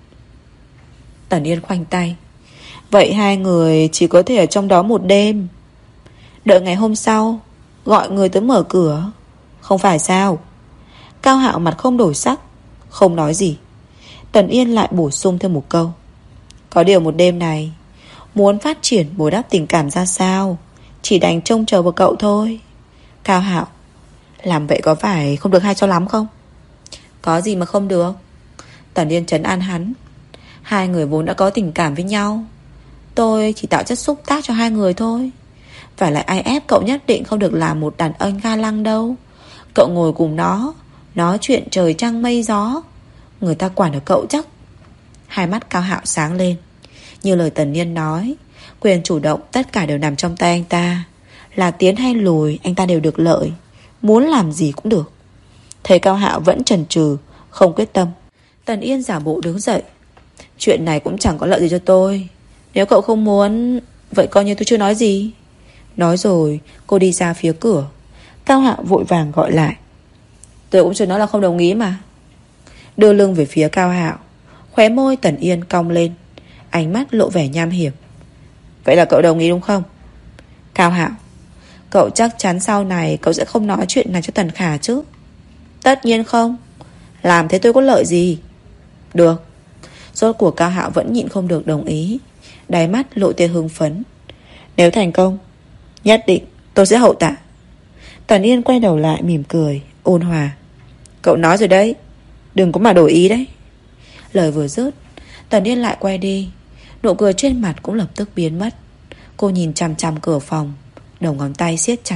Tần Yên khoanh tay. Vậy hai người chỉ có thể ở trong đó một đêm, đợi ngày hôm sau gọi người tới mở cửa, không phải sao? Cao Hạo mặt không đổi sắc, không nói gì. Tần Yên lại bổ sung thêm một câu. Có điều một đêm này, muốn phát triển bồi đắp tình cảm ra sao, chỉ đành trông chờ vào cậu thôi. Cao Hạo, làm vậy có phải không được hay cho lắm không? Có gì mà không được. Tần Yên trấn an hắn. Hai người vốn đã có tình cảm với nhau, tôi chỉ tạo chất xúc tác cho hai người thôi. Phải lại ai ép cậu nhất định không được làm một đàn ông ga lăng đâu. Cậu ngồi cùng nó, nói chuyện trời trăng mây gió, người ta quản được cậu chắc. Hai mắt Cao Hạo sáng lên. Như lời Tần Yên nói, quyền chủ động tất cả đều nằm trong tay anh ta. Là tiến hay lùi anh ta đều được lợi, muốn làm gì cũng được. Thấy Cao Hạo vẫn chần chừ, không quyết tâm, Tần Yên giả bộ đứng dậy. Chuyện này cũng chẳng có lợi gì cho tôi. Nếu cậu không muốn, vậy coi như tôi chưa nói gì. Nói rồi cô đi ra phía cửa. Cao Hạo vội vàng gọi lại. Tôi cũng chưa nói là không đồng ý mà. Đưa lưng về phía Cao Hạo, khóe môi Tần Yên cong lên, ánh mắt lộ vẻ nham hiểm. Vậy là cậu đồng ý đúng không? Cao Hạo, cậu chắc chắn sau này cậu sẽ không nói chuyện này cho Tần Khả chứ? Tất nhiên không. Làm thế tôi có lợi gì? Được. Rốt cuộc Cao Hạo vẫn nhịn không được đồng ý, đáy mắt lộ tia hưng phấn. Nếu thành công, nhất định tôi sẽ hậu tạ. Tần Yên quay đầu lại mỉm cười ôn hòa. Cậu nói rồi đấy, đừng có mà đổi ý đấy. Lời vừa dứt, Tần Yên lại quay đi. Nụ cười trên mặt cũng lập tức biến mất. Cô nhìn chằm chằm cửa phòng, đầu ngón tay siết chặt.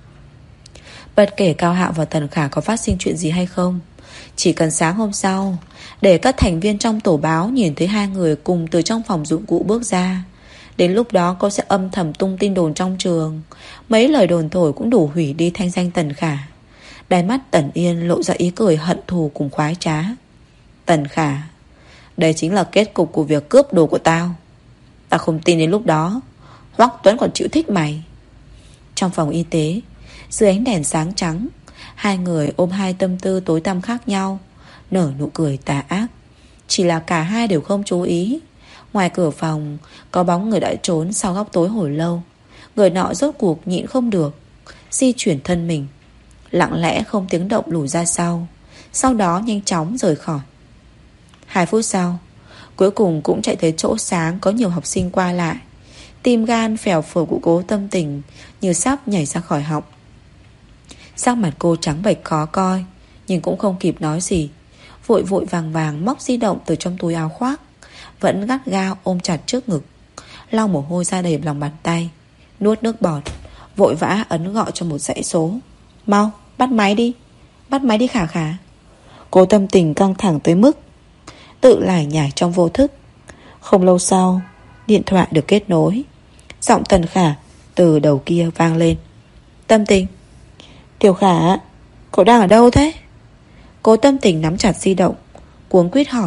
Bất kể Cao Hạo và Tần Khả có phát sinh chuyện gì hay không, chỉ cần sáng hôm sau để các thành viên trong tổ báo nhìn thấy hai người cùng từ trong phòng dụng cụ bước ra, đến lúc đó cô sẽ âm thầm tung tin đồn trong trường. Mấy lời đồn thổi cũng đủ hủy đi thanh danh Tần Khả. Đáy mắt Tần Yên lộ ra ý cười hận thù cùng khoái trá. Tần Khả, đây chính là kết cục của việc cướp đồ của tao. Tao không tin đến lúc đó Hoắc Tuấn còn chịu thích mày. Trong phòng y tế, dưới ánh đèn sáng trắng, hai người ôm hai tâm tư tối tăm khác nhau, nở nụ cười tà ác. Chỉ là cả hai đều không chú ý, ngoài cửa phòng có bóng người đã trốn sau góc tối hồi lâu. Người nọ rốt cuộc nhịn không được, di chuyển thân mình, lặng lẽ không tiếng động lùi ra sau đó nhanh chóng rời khỏi. 2 phút sau, cuối cùng cũng chạy tới chỗ sáng có nhiều học sinh qua lại. Tim gan phèo phổi của Cố Tâm Tình như sắp nhảy ra khỏi họng. Sắc mặt cô trắng bệch khó coi, nhưng cũng không kịp nói gì, vội vội vàng vàng móc di động từ trong túi áo khoác, vẫn gắt gao ôm chặt trước ngực, lau mồ hôi ra đầy lòng bàn tay, nuốt nước bọt, vội vã ấn gọi cho một dãy số. Mau, bắt máy đi. Bắt máy đi Khả Khả. Cố Tâm Tình căng thẳng tới mức tự lải nhải trong vô thức. Không lâu sau, điện thoại được kết nối. Giọng Tần Khả từ đầu kia vang lên. Tâm Tình. Tiểu Khả, cậu đang ở đâu thế? Cố Tâm Tình nắm chặt di động, cuống quýt hỏi.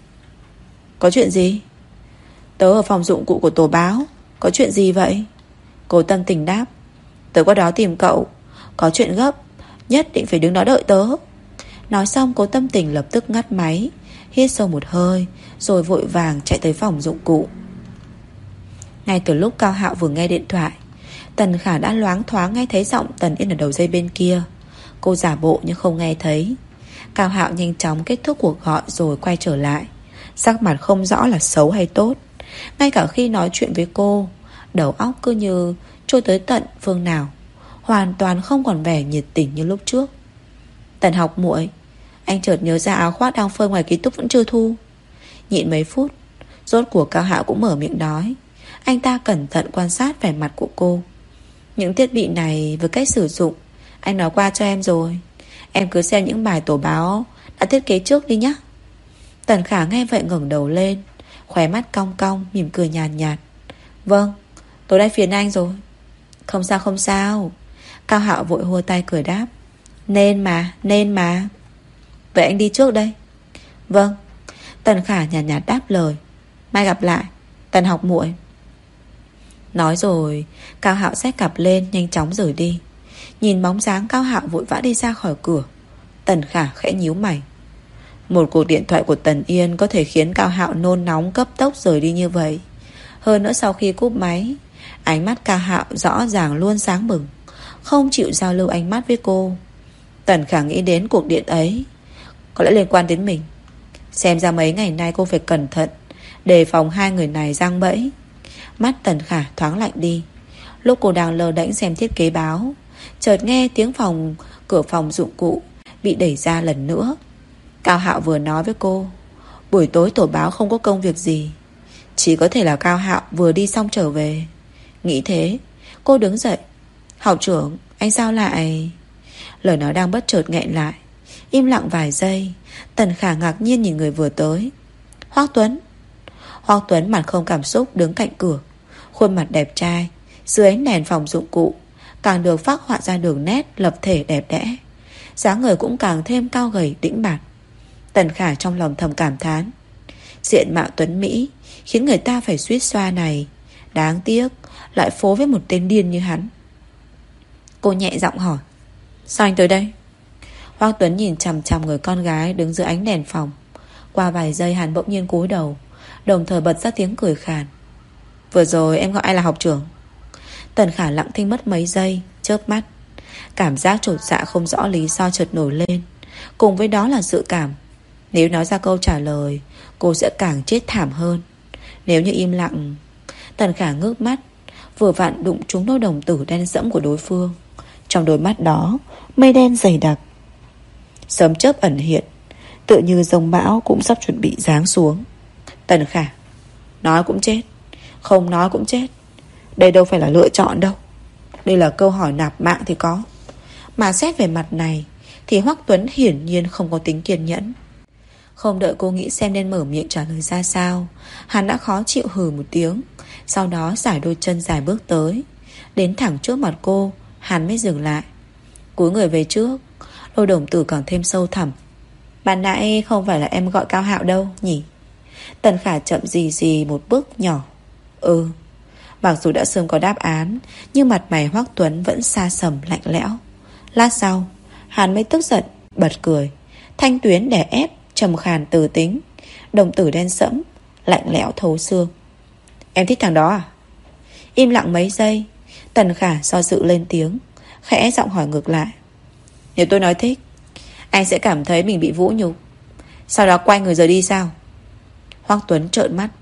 Có chuyện gì? Tớ ở phòng dụng cụ của tổ báo. Có chuyện gì vậy? Cố Tâm Tình đáp. Tớ qua đó tìm cậu, có chuyện gấp, nhất định phải đứng đó đợi tớ. Nói xong Cố Tâm Tình lập tức ngắt máy, hít sâu một hơi, rồi vội vàng chạy tới phòng dụng cụ. Ngay từ lúc Cao Hạo vừa nghe điện thoại, Tần Khả đã loáng thoáng nghe thấy giọng Tần Yên ở đầu dây bên kia. Cô giả bộ như không nghe thấy. Cao Hạo nhanh chóng kết thúc cuộc gọi rồi quay trở lại, sắc mặt không rõ là xấu hay tốt. Ngay cả khi nói chuyện với cô, đầu óc cứ như trôi tới tận phương nào, hoàn toàn không còn vẻ nhiệt tình như lúc trước. Tần học muội, anh chợt nhớ ra áo khoác đang phơi ngoài ký túc vẫn chưa thu. Nhịn mấy phút, rốt cuộc Cao Hạo cũng mở miệng nói. Anh ta cẩn thận quan sát vẻ mặt của cô. Những thiết bị này với cách sử dụng anh nói qua cho em rồi. Em cứ xem những bài tổ báo đã thiết kế trước đi nhé. Tần Khả nghe vậy ngẩng đầu lên, khóe mắt cong cong, mỉm cười nhàn nhạt. Vâng, tôi đã phiền anh rồi. Không sao không sao. Cao Hạo vội hua tay cười đáp. Nên mà. Vậy anh đi trước đây. Vâng. Tần Khả nhàn nhạt đáp lời. Mai gặp lại, Tần học muội. Nói rồi Cao Hạo xách cặp lên nhanh chóng rời đi. Nhìn bóng dáng Cao Hạo vội vã đi ra khỏi cửa, Tần Khả khẽ nhíu mày. Một cuộc điện thoại của Tần Yên có thể khiến Cao Hạo nôn nóng cấp tốc rời đi như vậy. Hơn nữa sau khi cúp máy, ánh mắt Cao Hạo rõ ràng luôn sáng bừng, không chịu giao lưu ánh mắt với cô. Tần Khả nghĩ đến cuộc điện ấy có lẽ liên quan đến mình. Xem ra mấy ngày nay cô phải cẩn thận, đề phòng hai người này giăng bẫy. Mắt Tần Khả thoáng lạnh đi. Lúc cô đang lơ đễnh xem thiết kế báo, chợt nghe tiếng cửa phòng dụng cụ bị đẩy ra lần nữa. Cao Hạo vừa nói với cô, buổi tối tổ báo không có công việc gì, chỉ có thể là Cao Hạo vừa đi xong trở về. Nghĩ thế, cô đứng dậy. Học trưởng, anh sao lại... Lời nói đang bất chợt nghẹn lại. Im lặng vài giây, Tần Khả ngạc nhiên nhìn người vừa tới. Hoắc Tuấn. Hoắc Tuấn mặt không cảm xúc đứng cạnh cửa, khuôn mặt đẹp trai dưới ánh đèn phòng dụng cụ càng được phác họa ra đường nét lập thể đẹp đẽ, dáng người cũng càng thêm cao gầy đĩnh bạt. Tần Khả trong lòng thầm cảm thán, diện mạo tuấn mỹ khiến người ta phải suýt xoa này. Đáng tiếc lại phối với một tên điên như hắn. Cô nhẹ giọng hỏi, sao anh tới đây? Hoắc Tuấn nhìn chằm chằm người con gái đứng dưới ánh đèn phòng. Qua vài giây hắn bỗng nhiên cúi đầu, đồng thời bật ra tiếng cười khàn. Vừa rồi em gọi ai là học trưởng? Tần Khả lặng thinh mất mấy giây, chớp mắt. Cảm giác chột dạ không rõ lý do chợt nổi lên, cùng với đó là dự cảm Nếu nói ra câu trả lời, cô sẽ càng chết thảm hơn. Nếu như im lặng. Tần Khả ngước mắt, vừa vặn đụng trúng đôi đồng tử đen sẫm của đối phương. Trong đôi mắt đó, mây đen dày đặc, sấm chớp ẩn hiện, tựa như dông bão cũng sắp chuẩn bị giáng xuống. Tần Khả, nói cũng chết, không nói cũng chết. Đây đâu phải là lựa chọn đâu. Đây là câu hỏi nạp mạng thì có. Mà xét về mặt này thì Hoắc Tuấn hiển nhiên không có tính kiên nhẫn. Không đợi cô nghĩ xem nên mở miệng trả lời ra sao, hắn đã khó chịu hừ một tiếng. Sau đó giải đôi chân dài bước tới, đến thẳng trước mặt cô. Hắn mới dừng lại, cúi người về trước, đôi đồng tử càng thêm sâu thẳm. Ban nãy không phải là em gọi Cao Hạo đâu nhỉ? Tần Khả chậm gì một bước nhỏ. Mặc dù đã sớm có đáp án, nhưng mặt mày Hoắc Tuấn vẫn xa sầm lạnh lẽo. Lát sau, hắn mới tức giận bật cười, thanh tuyến đè ép, trầm khàn từ tính, đồng tử đen sẫm, lạnh lẽo thấu xương. Em thích thằng đó à? Im lặng mấy giây, Tần Khả do dự lên tiếng, khẽ giọng hỏi ngược lại. Nếu tôi nói thích, anh sẽ cảm thấy mình bị vũ nhục, sau đó quay người rời đi sao? Hoắc Tuấn trợn mắt.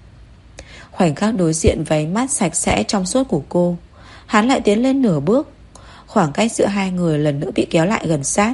Khoảnh khắc đối diện với ánh mắt sạch sẽ trong suốt của cô, hắn lại tiến lên nửa bước. Khoảng cách giữa hai người lần nữa bị kéo lại gần sát.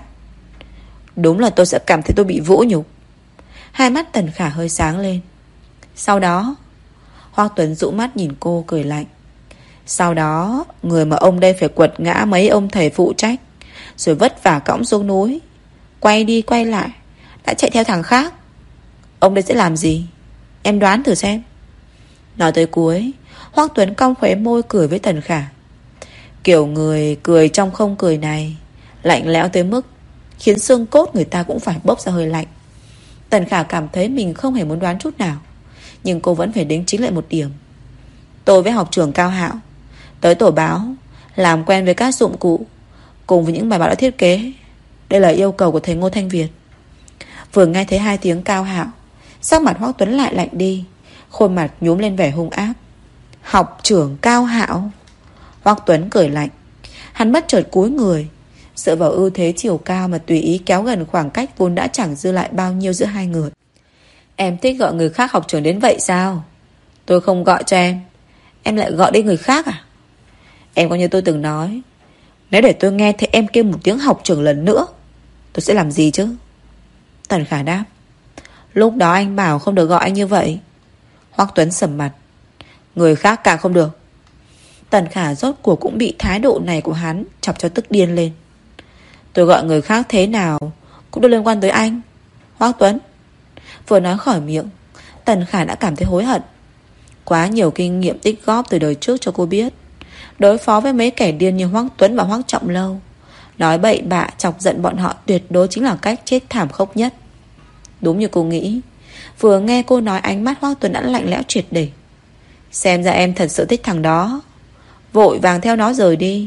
Đúng là tôi sẽ cảm thấy tôi bị vũ nhục. Hai mắt Tần Khả hơi sáng lên. Sau đó, Hoắc Tuấn dụ mắt nhìn cô cười lạnh. Sau đó, người mà ông đây phải quật ngã mấy ông thầy phụ trách, rồi vất vả cõng xuống núi, quay đi quay lại, đã chạy theo thằng khác. Ông đây sẽ làm gì? Em đoán thử xem. Nói tới cuối, Hoắc Tuấn cong khóe môi cười với Tần Khả. Kiểu người cười trong không cười này, lạnh lẽo tới mức khiến xương cốt người ta cũng phải bốc ra hơi lạnh. Tần Khả cảm thấy mình không hề muốn đoán chút nào, nhưng cô vẫn phải đính chính lại một điểm. Tôi với học trưởng Cao Hạo tới tổ báo, làm quen với các dụng cụ cùng với những bài báo đã thiết kế. Đây là yêu cầu của thầy Ngô Thanh Việt. Vừa nghe thấy hai tiếng Cao Hạo, sắc mặt Hoắc Tuấn lại lạnh đi, khuôn mặt nhuốm lên vẻ hung ác. Học trưởng Cao Hạo? Hoắc Tuấn cười lạnh. Hắn bất chợt cúi người, dựa vào ưu thế chiều cao mà tùy ý kéo gần khoảng cách vốn đã chẳng dư lại bao nhiêu giữa hai người. Em thích gọi người khác học trưởng đến vậy sao? Tôi không gọi cho em lại gọi đến người khác à? Em có như tôi từng nói, nếu để tôi nghe thấy em kêu một tiếng học trưởng lần nữa, tôi sẽ làm gì chứ? Tần Khả đáp. Lúc đó anh bảo không được gọi anh như vậy. Hoắc Tuấn sầm mặt. Người khác càng không được. Tần Khả rốt cuộc cũng bị thái độ này của hắn chọc cho tức điên lên. Tôi gọi người khác thế nào cũng đâu liên quan tới anh, Hoắc Tuấn. Vừa nói khỏi miệng, Tần Khả đã cảm thấy hối hận. Quá nhiều kinh nghiệm tích góp từ đời trước cho cô biết, đối phó với mấy kẻ điên như Hoắc Tuấn và Hoắc Trọng Lâu, nói bậy bạ chọc giận bọn họ tuyệt đối chính là cách chết thảm khốc nhất. Đúng như cô nghĩ, vừa nghe cô nói ánh mắt Hoắc Tuấn đã lạnh lẽo triệt để. Xem ra em thật sự thích thằng đó, vội vàng theo nó rời đi.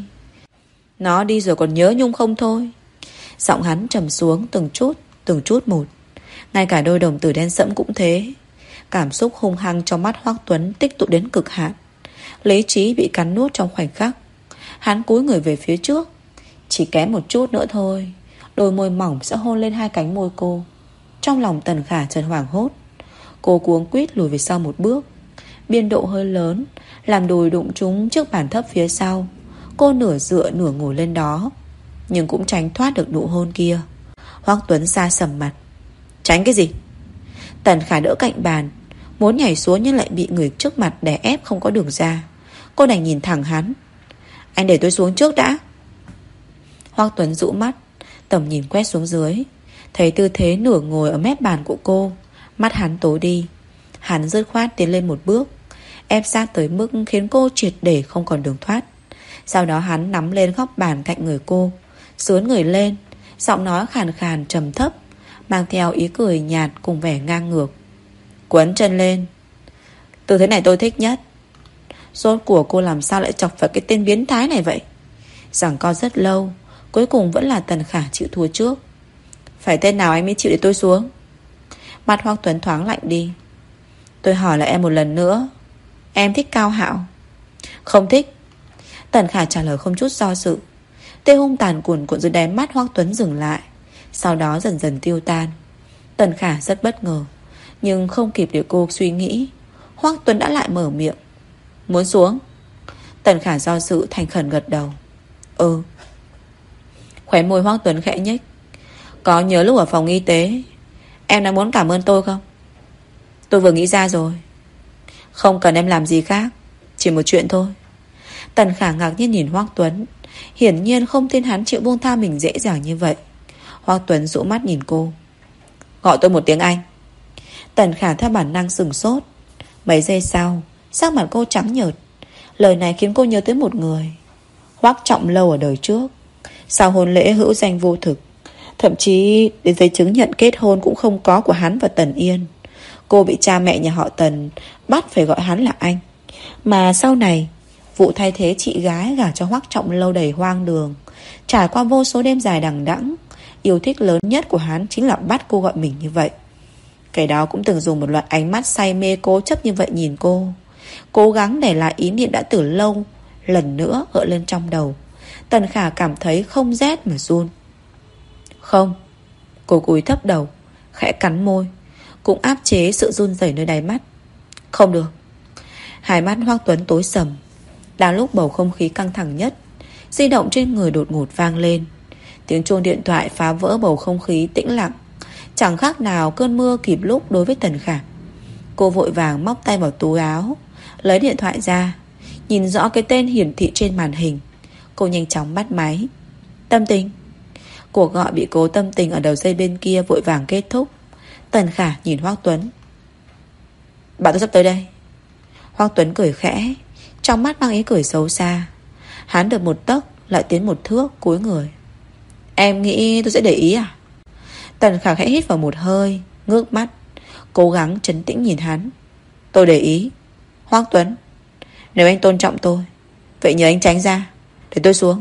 Nó đi rồi còn nhớ nhung không thôi. Giọng hắn trầm xuống từng chút một. Ngay cả đôi đồng tử đen sẫm cũng thế. Cảm xúc hung hăng trong mắt Hoắc Tuấn tích tụ đến cực hạn. Lý trí bị cắn nuốt trong khoảnh khắc. Hắn cúi người về phía trước. Chỉ kém một chút nữa thôi, đôi môi mỏng sẽ hôn lên hai cánh môi cô. Trong lòng Tần Khả chợt hoảng hốt. Cô cuống quýt lùi về sau một bước. Biên độ hơi lớn làm đùi đụng trúng trước bàn thấp phía sau. Cô nửa dựa nửa ngồi lên đó, nhưng cũng tránh thoát được nụ hôn kia. Hoắc Tuấn xa sầm mặt. Tránh cái gì? Tần Khả đỡ cạnh bàn, muốn nhảy xuống nhưng lại bị người trước mặt đè ép không có đường ra. Cô đành nhìn thẳng hắn. Anh để tôi xuống trước đã. Hoắc Tuấn dụ mắt, tầm nhìn quét xuống dưới, thấy tư thế nửa ngồi ở mép bàn của cô. Mắt hắn tối đi. Hắn dứt khoát tiến lên một bước, ép sát tới mức khiến cô triệt để không còn đường thoát. Sau đó hắn nắm lên góc bàn cạnh người cô, xướn người lên, giọng nói khàn khàn trầm thấp, mang theo ý cười nhạt cùng vẻ ngang ngược. Quấn chân lên. Tư thế này tôi thích nhất. Rốt của cô làm sao lại chọc phải cái tên biến thái này vậy? Giằng co rất lâu, cuối cùng vẫn là Tần Khả chịu thua trước. Phải tên nào anh mới chịu để tôi xuống? Mặt Hoắc Tuấn thoáng lạnh đi. Tôi hỏi lại em một lần nữa, em thích Cao Hạo? Không thích. Tần Khả trả lời không chút do dự. Tê hung tàn cuồn cuộn dưới đáy mắt Hoắc Tuấn dừng lại, sau đó dần dần tiêu tan. Tần Khả rất bất ngờ, nhưng không kịp để cô suy nghĩ, Hoắc Tuấn đã lại mở miệng. Muốn xuống? Tần Khả do dự, thành khẩn gật đầu. Ừ. Khóe môi Hoắc Tuấn khẽ nhếch. Có nhớ lúc ở phòng y tế em đã muốn cảm ơn tôi không? Tôi vừa nghĩ ra rồi. Không cần em làm gì khác, chỉ một chuyện thôi. Tần Khả ngạc nhiên nhìn Hoắc Tuấn, hiển nhiên không tin hắn chịu buông tha mình dễ dàng như vậy. Hoắc Tuấn dụ mắt nhìn cô. Gọi tôi một tiếng Anh. Tần Khả theo bản năng sửng sốt. Mấy giây sau, sắc mặt cô trắng nhợt. Lời này khiến cô nhớ tới một người, Hoắc Trọng Lâu ở đời trước. Sau hôn lễ hữu danh vô thực, thậm chí đến giấy chứng nhận kết hôn cũng không có của hắn và Tần Yên. Cô bị cha mẹ nhà họ Tần bắt phải gọi hắn là anh. Mà sau này, vụ thay thế chị gái gả cho Hoắc Trọng Lâu đầy hoang đường. Trải qua vô số đêm dài đằng đẵng, yêu thích lớn nhất của hắn chính là bắt cô gọi mình như vậy. Cái đó cũng từng dùng một loại ánh mắt say mê cố chấp như vậy nhìn cô, cố gắng để lại ý niệm đã từ lâu lần nữa gợi lên trong đầu. Tần Khả cảm thấy không rét mà run. Không. Cô cúi thấp đầu, khẽ cắn môi, cũng áp chế sự run rẩy nơi đáy mắt. Không được. Hai mắt Hoắc Tuấn tối sầm. Đang lúc bầu không khí căng thẳng nhất, di động trên người đột ngột vang lên. Tiếng chuông điện thoại phá vỡ bầu không khí tĩnh lặng, chẳng khác nào cơn mưa kịp lúc đối với Tần Khả. Cô vội vàng móc tay vào túi áo, lấy điện thoại ra, nhìn rõ cái tên hiển thị trên màn hình. Cô nhanh chóng bắt máy. Tâm Tình. Cuộc gọi bị cố Tâm Tình ở đầu dây bên kia vội vàng kết thúc. Tần Khả nhìn Hoắc Tuấn. Bạn tôi sắp tới đây. Hoắc Tuấn cười khẽ, trong mắt mang ý cười xấu xa. Hắn được một tấc lại tiến một thước, cúi người. Em nghĩ tôi sẽ để ý à? Tần Khả khẽ hít vào một hơi, ngước mắt, cố gắng trấn tĩnh nhìn hắn. Tôi để ý. Hoắc Tuấn, nếu anh tôn trọng tôi, vậy nhờ anh tránh ra, để tôi xuống.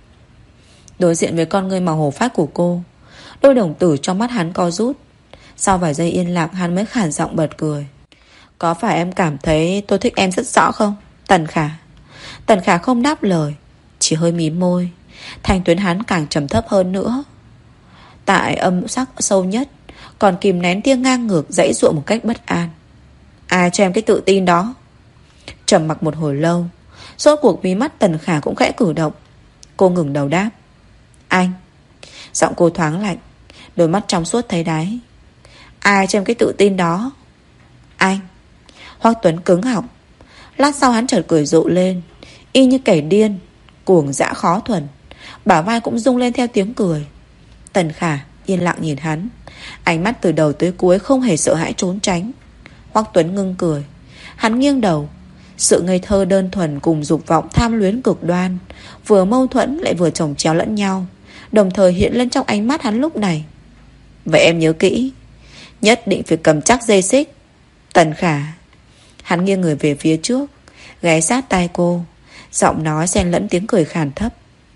Đối diện với con ngươi màu hổ phách của cô, đôi đồng tử trong mắt hắn co rút. Sau vài giây yên lặng, hắn mới khản giọng bật cười. Có phải em cảm thấy tôi thích em rất rõ không, Tần Khả? Tần Khả không đáp lời, chỉ hơi mím môi. Thanh tuyến hắn càng trầm thấp hơn nữa. Tại âm sắc sâu nhất còn kìm nén tia ngang ngược dãy dụa một cách bất an. Ai cho em cái tự tin đó? Trầm mặc một hồi lâu, rốt cuộc mí mắt Tần Khả cũng khẽ cử động. Cô ngừng đầu đáp. Anh. Giọng cô thoáng lạnh, đôi mắt trong suốt thấy đáy. Ai cho em cái tự tin đó? Anh. Hoắc Tuấn cứng họng. Lát sau hắn chợt cười rộ lên, y như kẻ điên, cuồng dã khó thuần. Bả vai cũng rung lên theo tiếng cười. Tần Khả yên lặng nhìn hắn, ánh mắt từ đầu tới cuối không hề sợ hãi trốn tránh. Hoắc Tuấn ngưng cười. Hắn nghiêng đầu. Sự ngây thơ đơn thuần cùng dục vọng tham luyến cực đoan, vừa mâu thuẫn lại vừa chồng chéo lẫn nhau, đồng thời hiện lên trong ánh mắt hắn lúc này. Vậy em nhớ kỹ, nhất định phải cầm chắc dây xích, Tần Khả. Hắn nghiêng người về phía trước, ghé sát tai cô, giọng nói xen lẫn tiếng cười khàn thấp.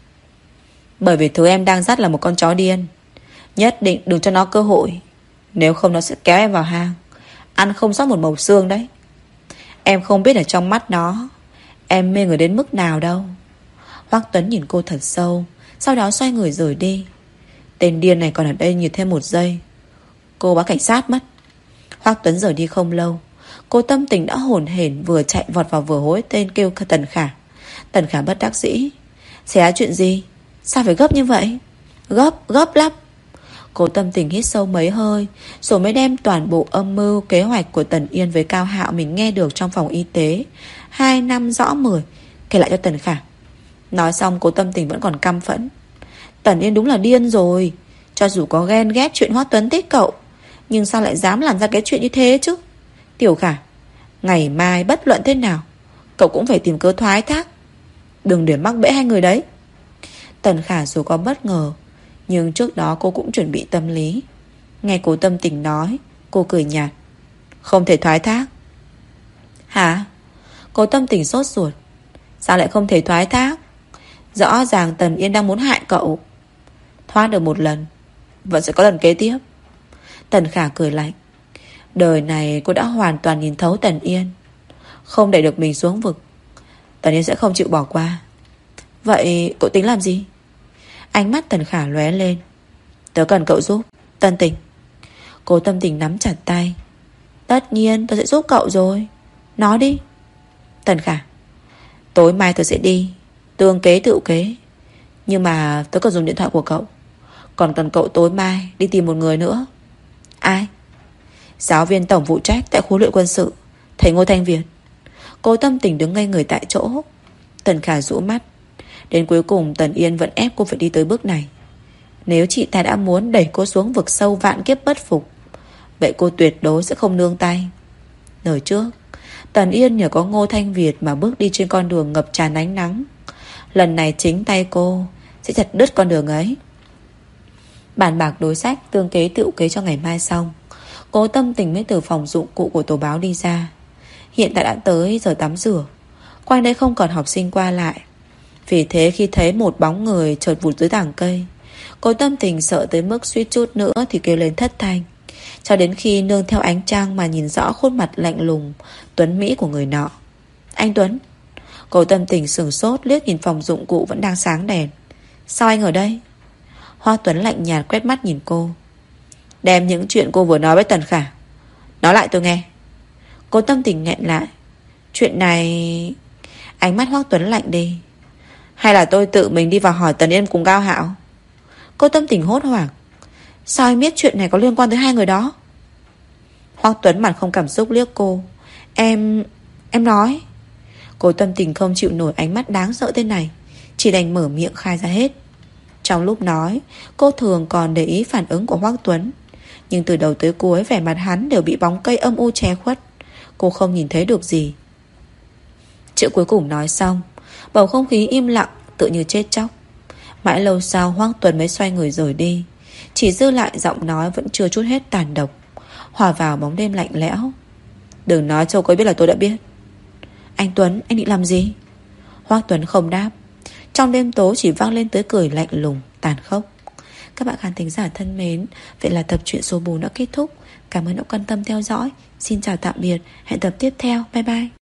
Bởi vì thứ em đang dắt là một con chó điên, nhất định đừng cho nó cơ hội, nếu không nó sẽ kéo em vào hang, ăn không sót một mẩu xương đấy. Em không biết ở trong mắt nó em mê người đến mức nào đâu. Hoắc Tuấn nhìn cô thật sâu, sau đó xoay người rời đi. Tên điên này còn ở đây nhiều thêm một giây, cô báo cảnh sát mất. Hoắc Tuấn rời đi không lâu, cô Tâm Tình đã hổn hển vừa chạy vọt vào vừa hối tên kêu Tần Khả. Tần Khả bất đắc dĩ. Xảy ra chuyện gì? Sao phải gấp như vậy? Gấp lắm. Cô Tâm Tình hít sâu mấy hơi, rồi mới đem toàn bộ âm mưu kế hoạch của Tần Yên với Cao Hạo mình nghe được trong phòng y tế 2 năm rõ mười kể lại cho Tần Khả. Nói xong cô Tâm Tình vẫn còn căm phẫn. Tần Yên đúng là điên rồi. Cho dù có ghen ghét chuyện Hoắc Tuấn thích cậu, nhưng sao lại dám làm ra cái chuyện như thế chứ? Tiểu Khả, ngày mai bất luận thế nào cậu cũng phải tìm cớ thoái thác, đừng để mắc bẫy hai người đấy. Tần Khả dù có bất ngờ, nhưng trước đó cô cũng chuẩn bị tâm lý. Nghe cô Tâm Tình nói, cô cười nhạt. Không thể thoái thác. Hả? Cô Tâm Tình sốt ruột. Sao lại không thể thoái thác? Rõ ràng Tần Yên đang muốn hại cậu. Thoát được một lần, vẫn sẽ có lần kế tiếp. Tần Khả cười lạnh. Đời này cô đã hoàn toàn nhìn thấu Tần Yên, không đẩy được mình xuống vực. Tần Yên sẽ không chịu bỏ qua. Vậy cậu tính làm gì? Ánh mắt Tần Khả lóe lên. Tớ cần cậu giúp, Tân Tình. Cố Tâm Tình nắm chặt tay. Tất nhiên tôi sẽ giúp cậu rồi. Nói đi. Tần Khả, tối mai tôi sẽ đi, tương kế tự kế. Nhưng mà tôi cần dùng điện thoại của cậu. Còn cần cậu tối mai đi tìm một người nữa. Ai? Giáo viên tổng phụ trách tại khu luyện quân sự, thầy Ngô Thanh Việt. Cố Tâm Tình đứng ngây người tại chỗ. Tần Khả rũ mắt. Đến cuối cùng Tần Yên vẫn ép cô phải đi tới bước này. Nếu chị ta đã muốn đẩy cô xuống vực sâu vạn kiếp bất phục, vậy cô tuyệt đối sẽ không nương tay. Đời trước Tần Yên nhờ có Ngô Thanh Việt mà bước đi trên con đường ngập tràn ánh nắng. Lần này chính tay cô sẽ chặt đứt con đường ấy. Bàn bạc đối sách tương kế tự kế cho ngày mai xong, Cố Tâm Tình mới từ phòng dụng cụ của tố báo đi ra. Hiện tại đã tới giờ tắm rửa. Quanh đây không còn học sinh qua lại. Vì thế khi thấy một bóng người chợt vụt dưới tảng cây, Cố Tâm Tình sợ tới mức suýt chút nữa thì kêu lên thất thanh. Cho đến khi nương theo ánh trăng mà nhìn rõ khuôn mặt lạnh lùng tuấn mỹ của người nọ. Anh Tuấn. Cố Tâm Tình sửng sốt liếc nhìn phòng dụng cụ vẫn đang sáng đèn. Sao anh ở đây? Hoa Tuấn lạnh nhạt quét mắt nhìn cô. Đem những chuyện cô vừa nói với Tần Khả nói lại tôi nghe. Cố Tâm Tình nghẹn lại. Chuyện này... Ánh mắt Hoắc Tuấn lạnh đi. Hay là tôi tự mình đi vào hỏi Tần Yên cùng Cao Hạo? Cố Tâm Tình hốt hoảng. Sao anh biết chuyện này có liên quan tới hai người đó? Hoắc Tuấn mặt không cảm xúc liếc cô. Em nói. Cố Tâm Tình không chịu nổi ánh mắt đáng sợ thế này, chỉ đành mở miệng khai ra hết. Trong lúc nói, cô thường còn để ý phản ứng của Hoắc Tuấn, nhưng từ đầu tới cuối vẻ mặt hắn đều bị bóng cây âm u che khuất. Cô không nhìn thấy được gì. Chữ cuối cùng nói xong, bầu không khí im lặng tự như chết chóc. Mãi lâu sau Hoắc Tuấn mới xoay người rời đi, chỉ dư lại giọng nói vẫn chưa chút hết tàn độc, hòa vào bóng đêm lạnh lẽo. Đừng nói cho cô biết là tôi đã biết. Anh Tuấn, anh định làm gì? Hoắc Tuấn không đáp. Trong đêm tối chỉ vang lên tới cười lạnh lùng, tàn khốc. Các bạn khán thính giả thân mến, vậy là tập truyện số 4 đã kết thúc. Cảm ơn đã quan tâm theo dõi. Xin chào tạm biệt, hẹn tập tiếp theo. Bye bye.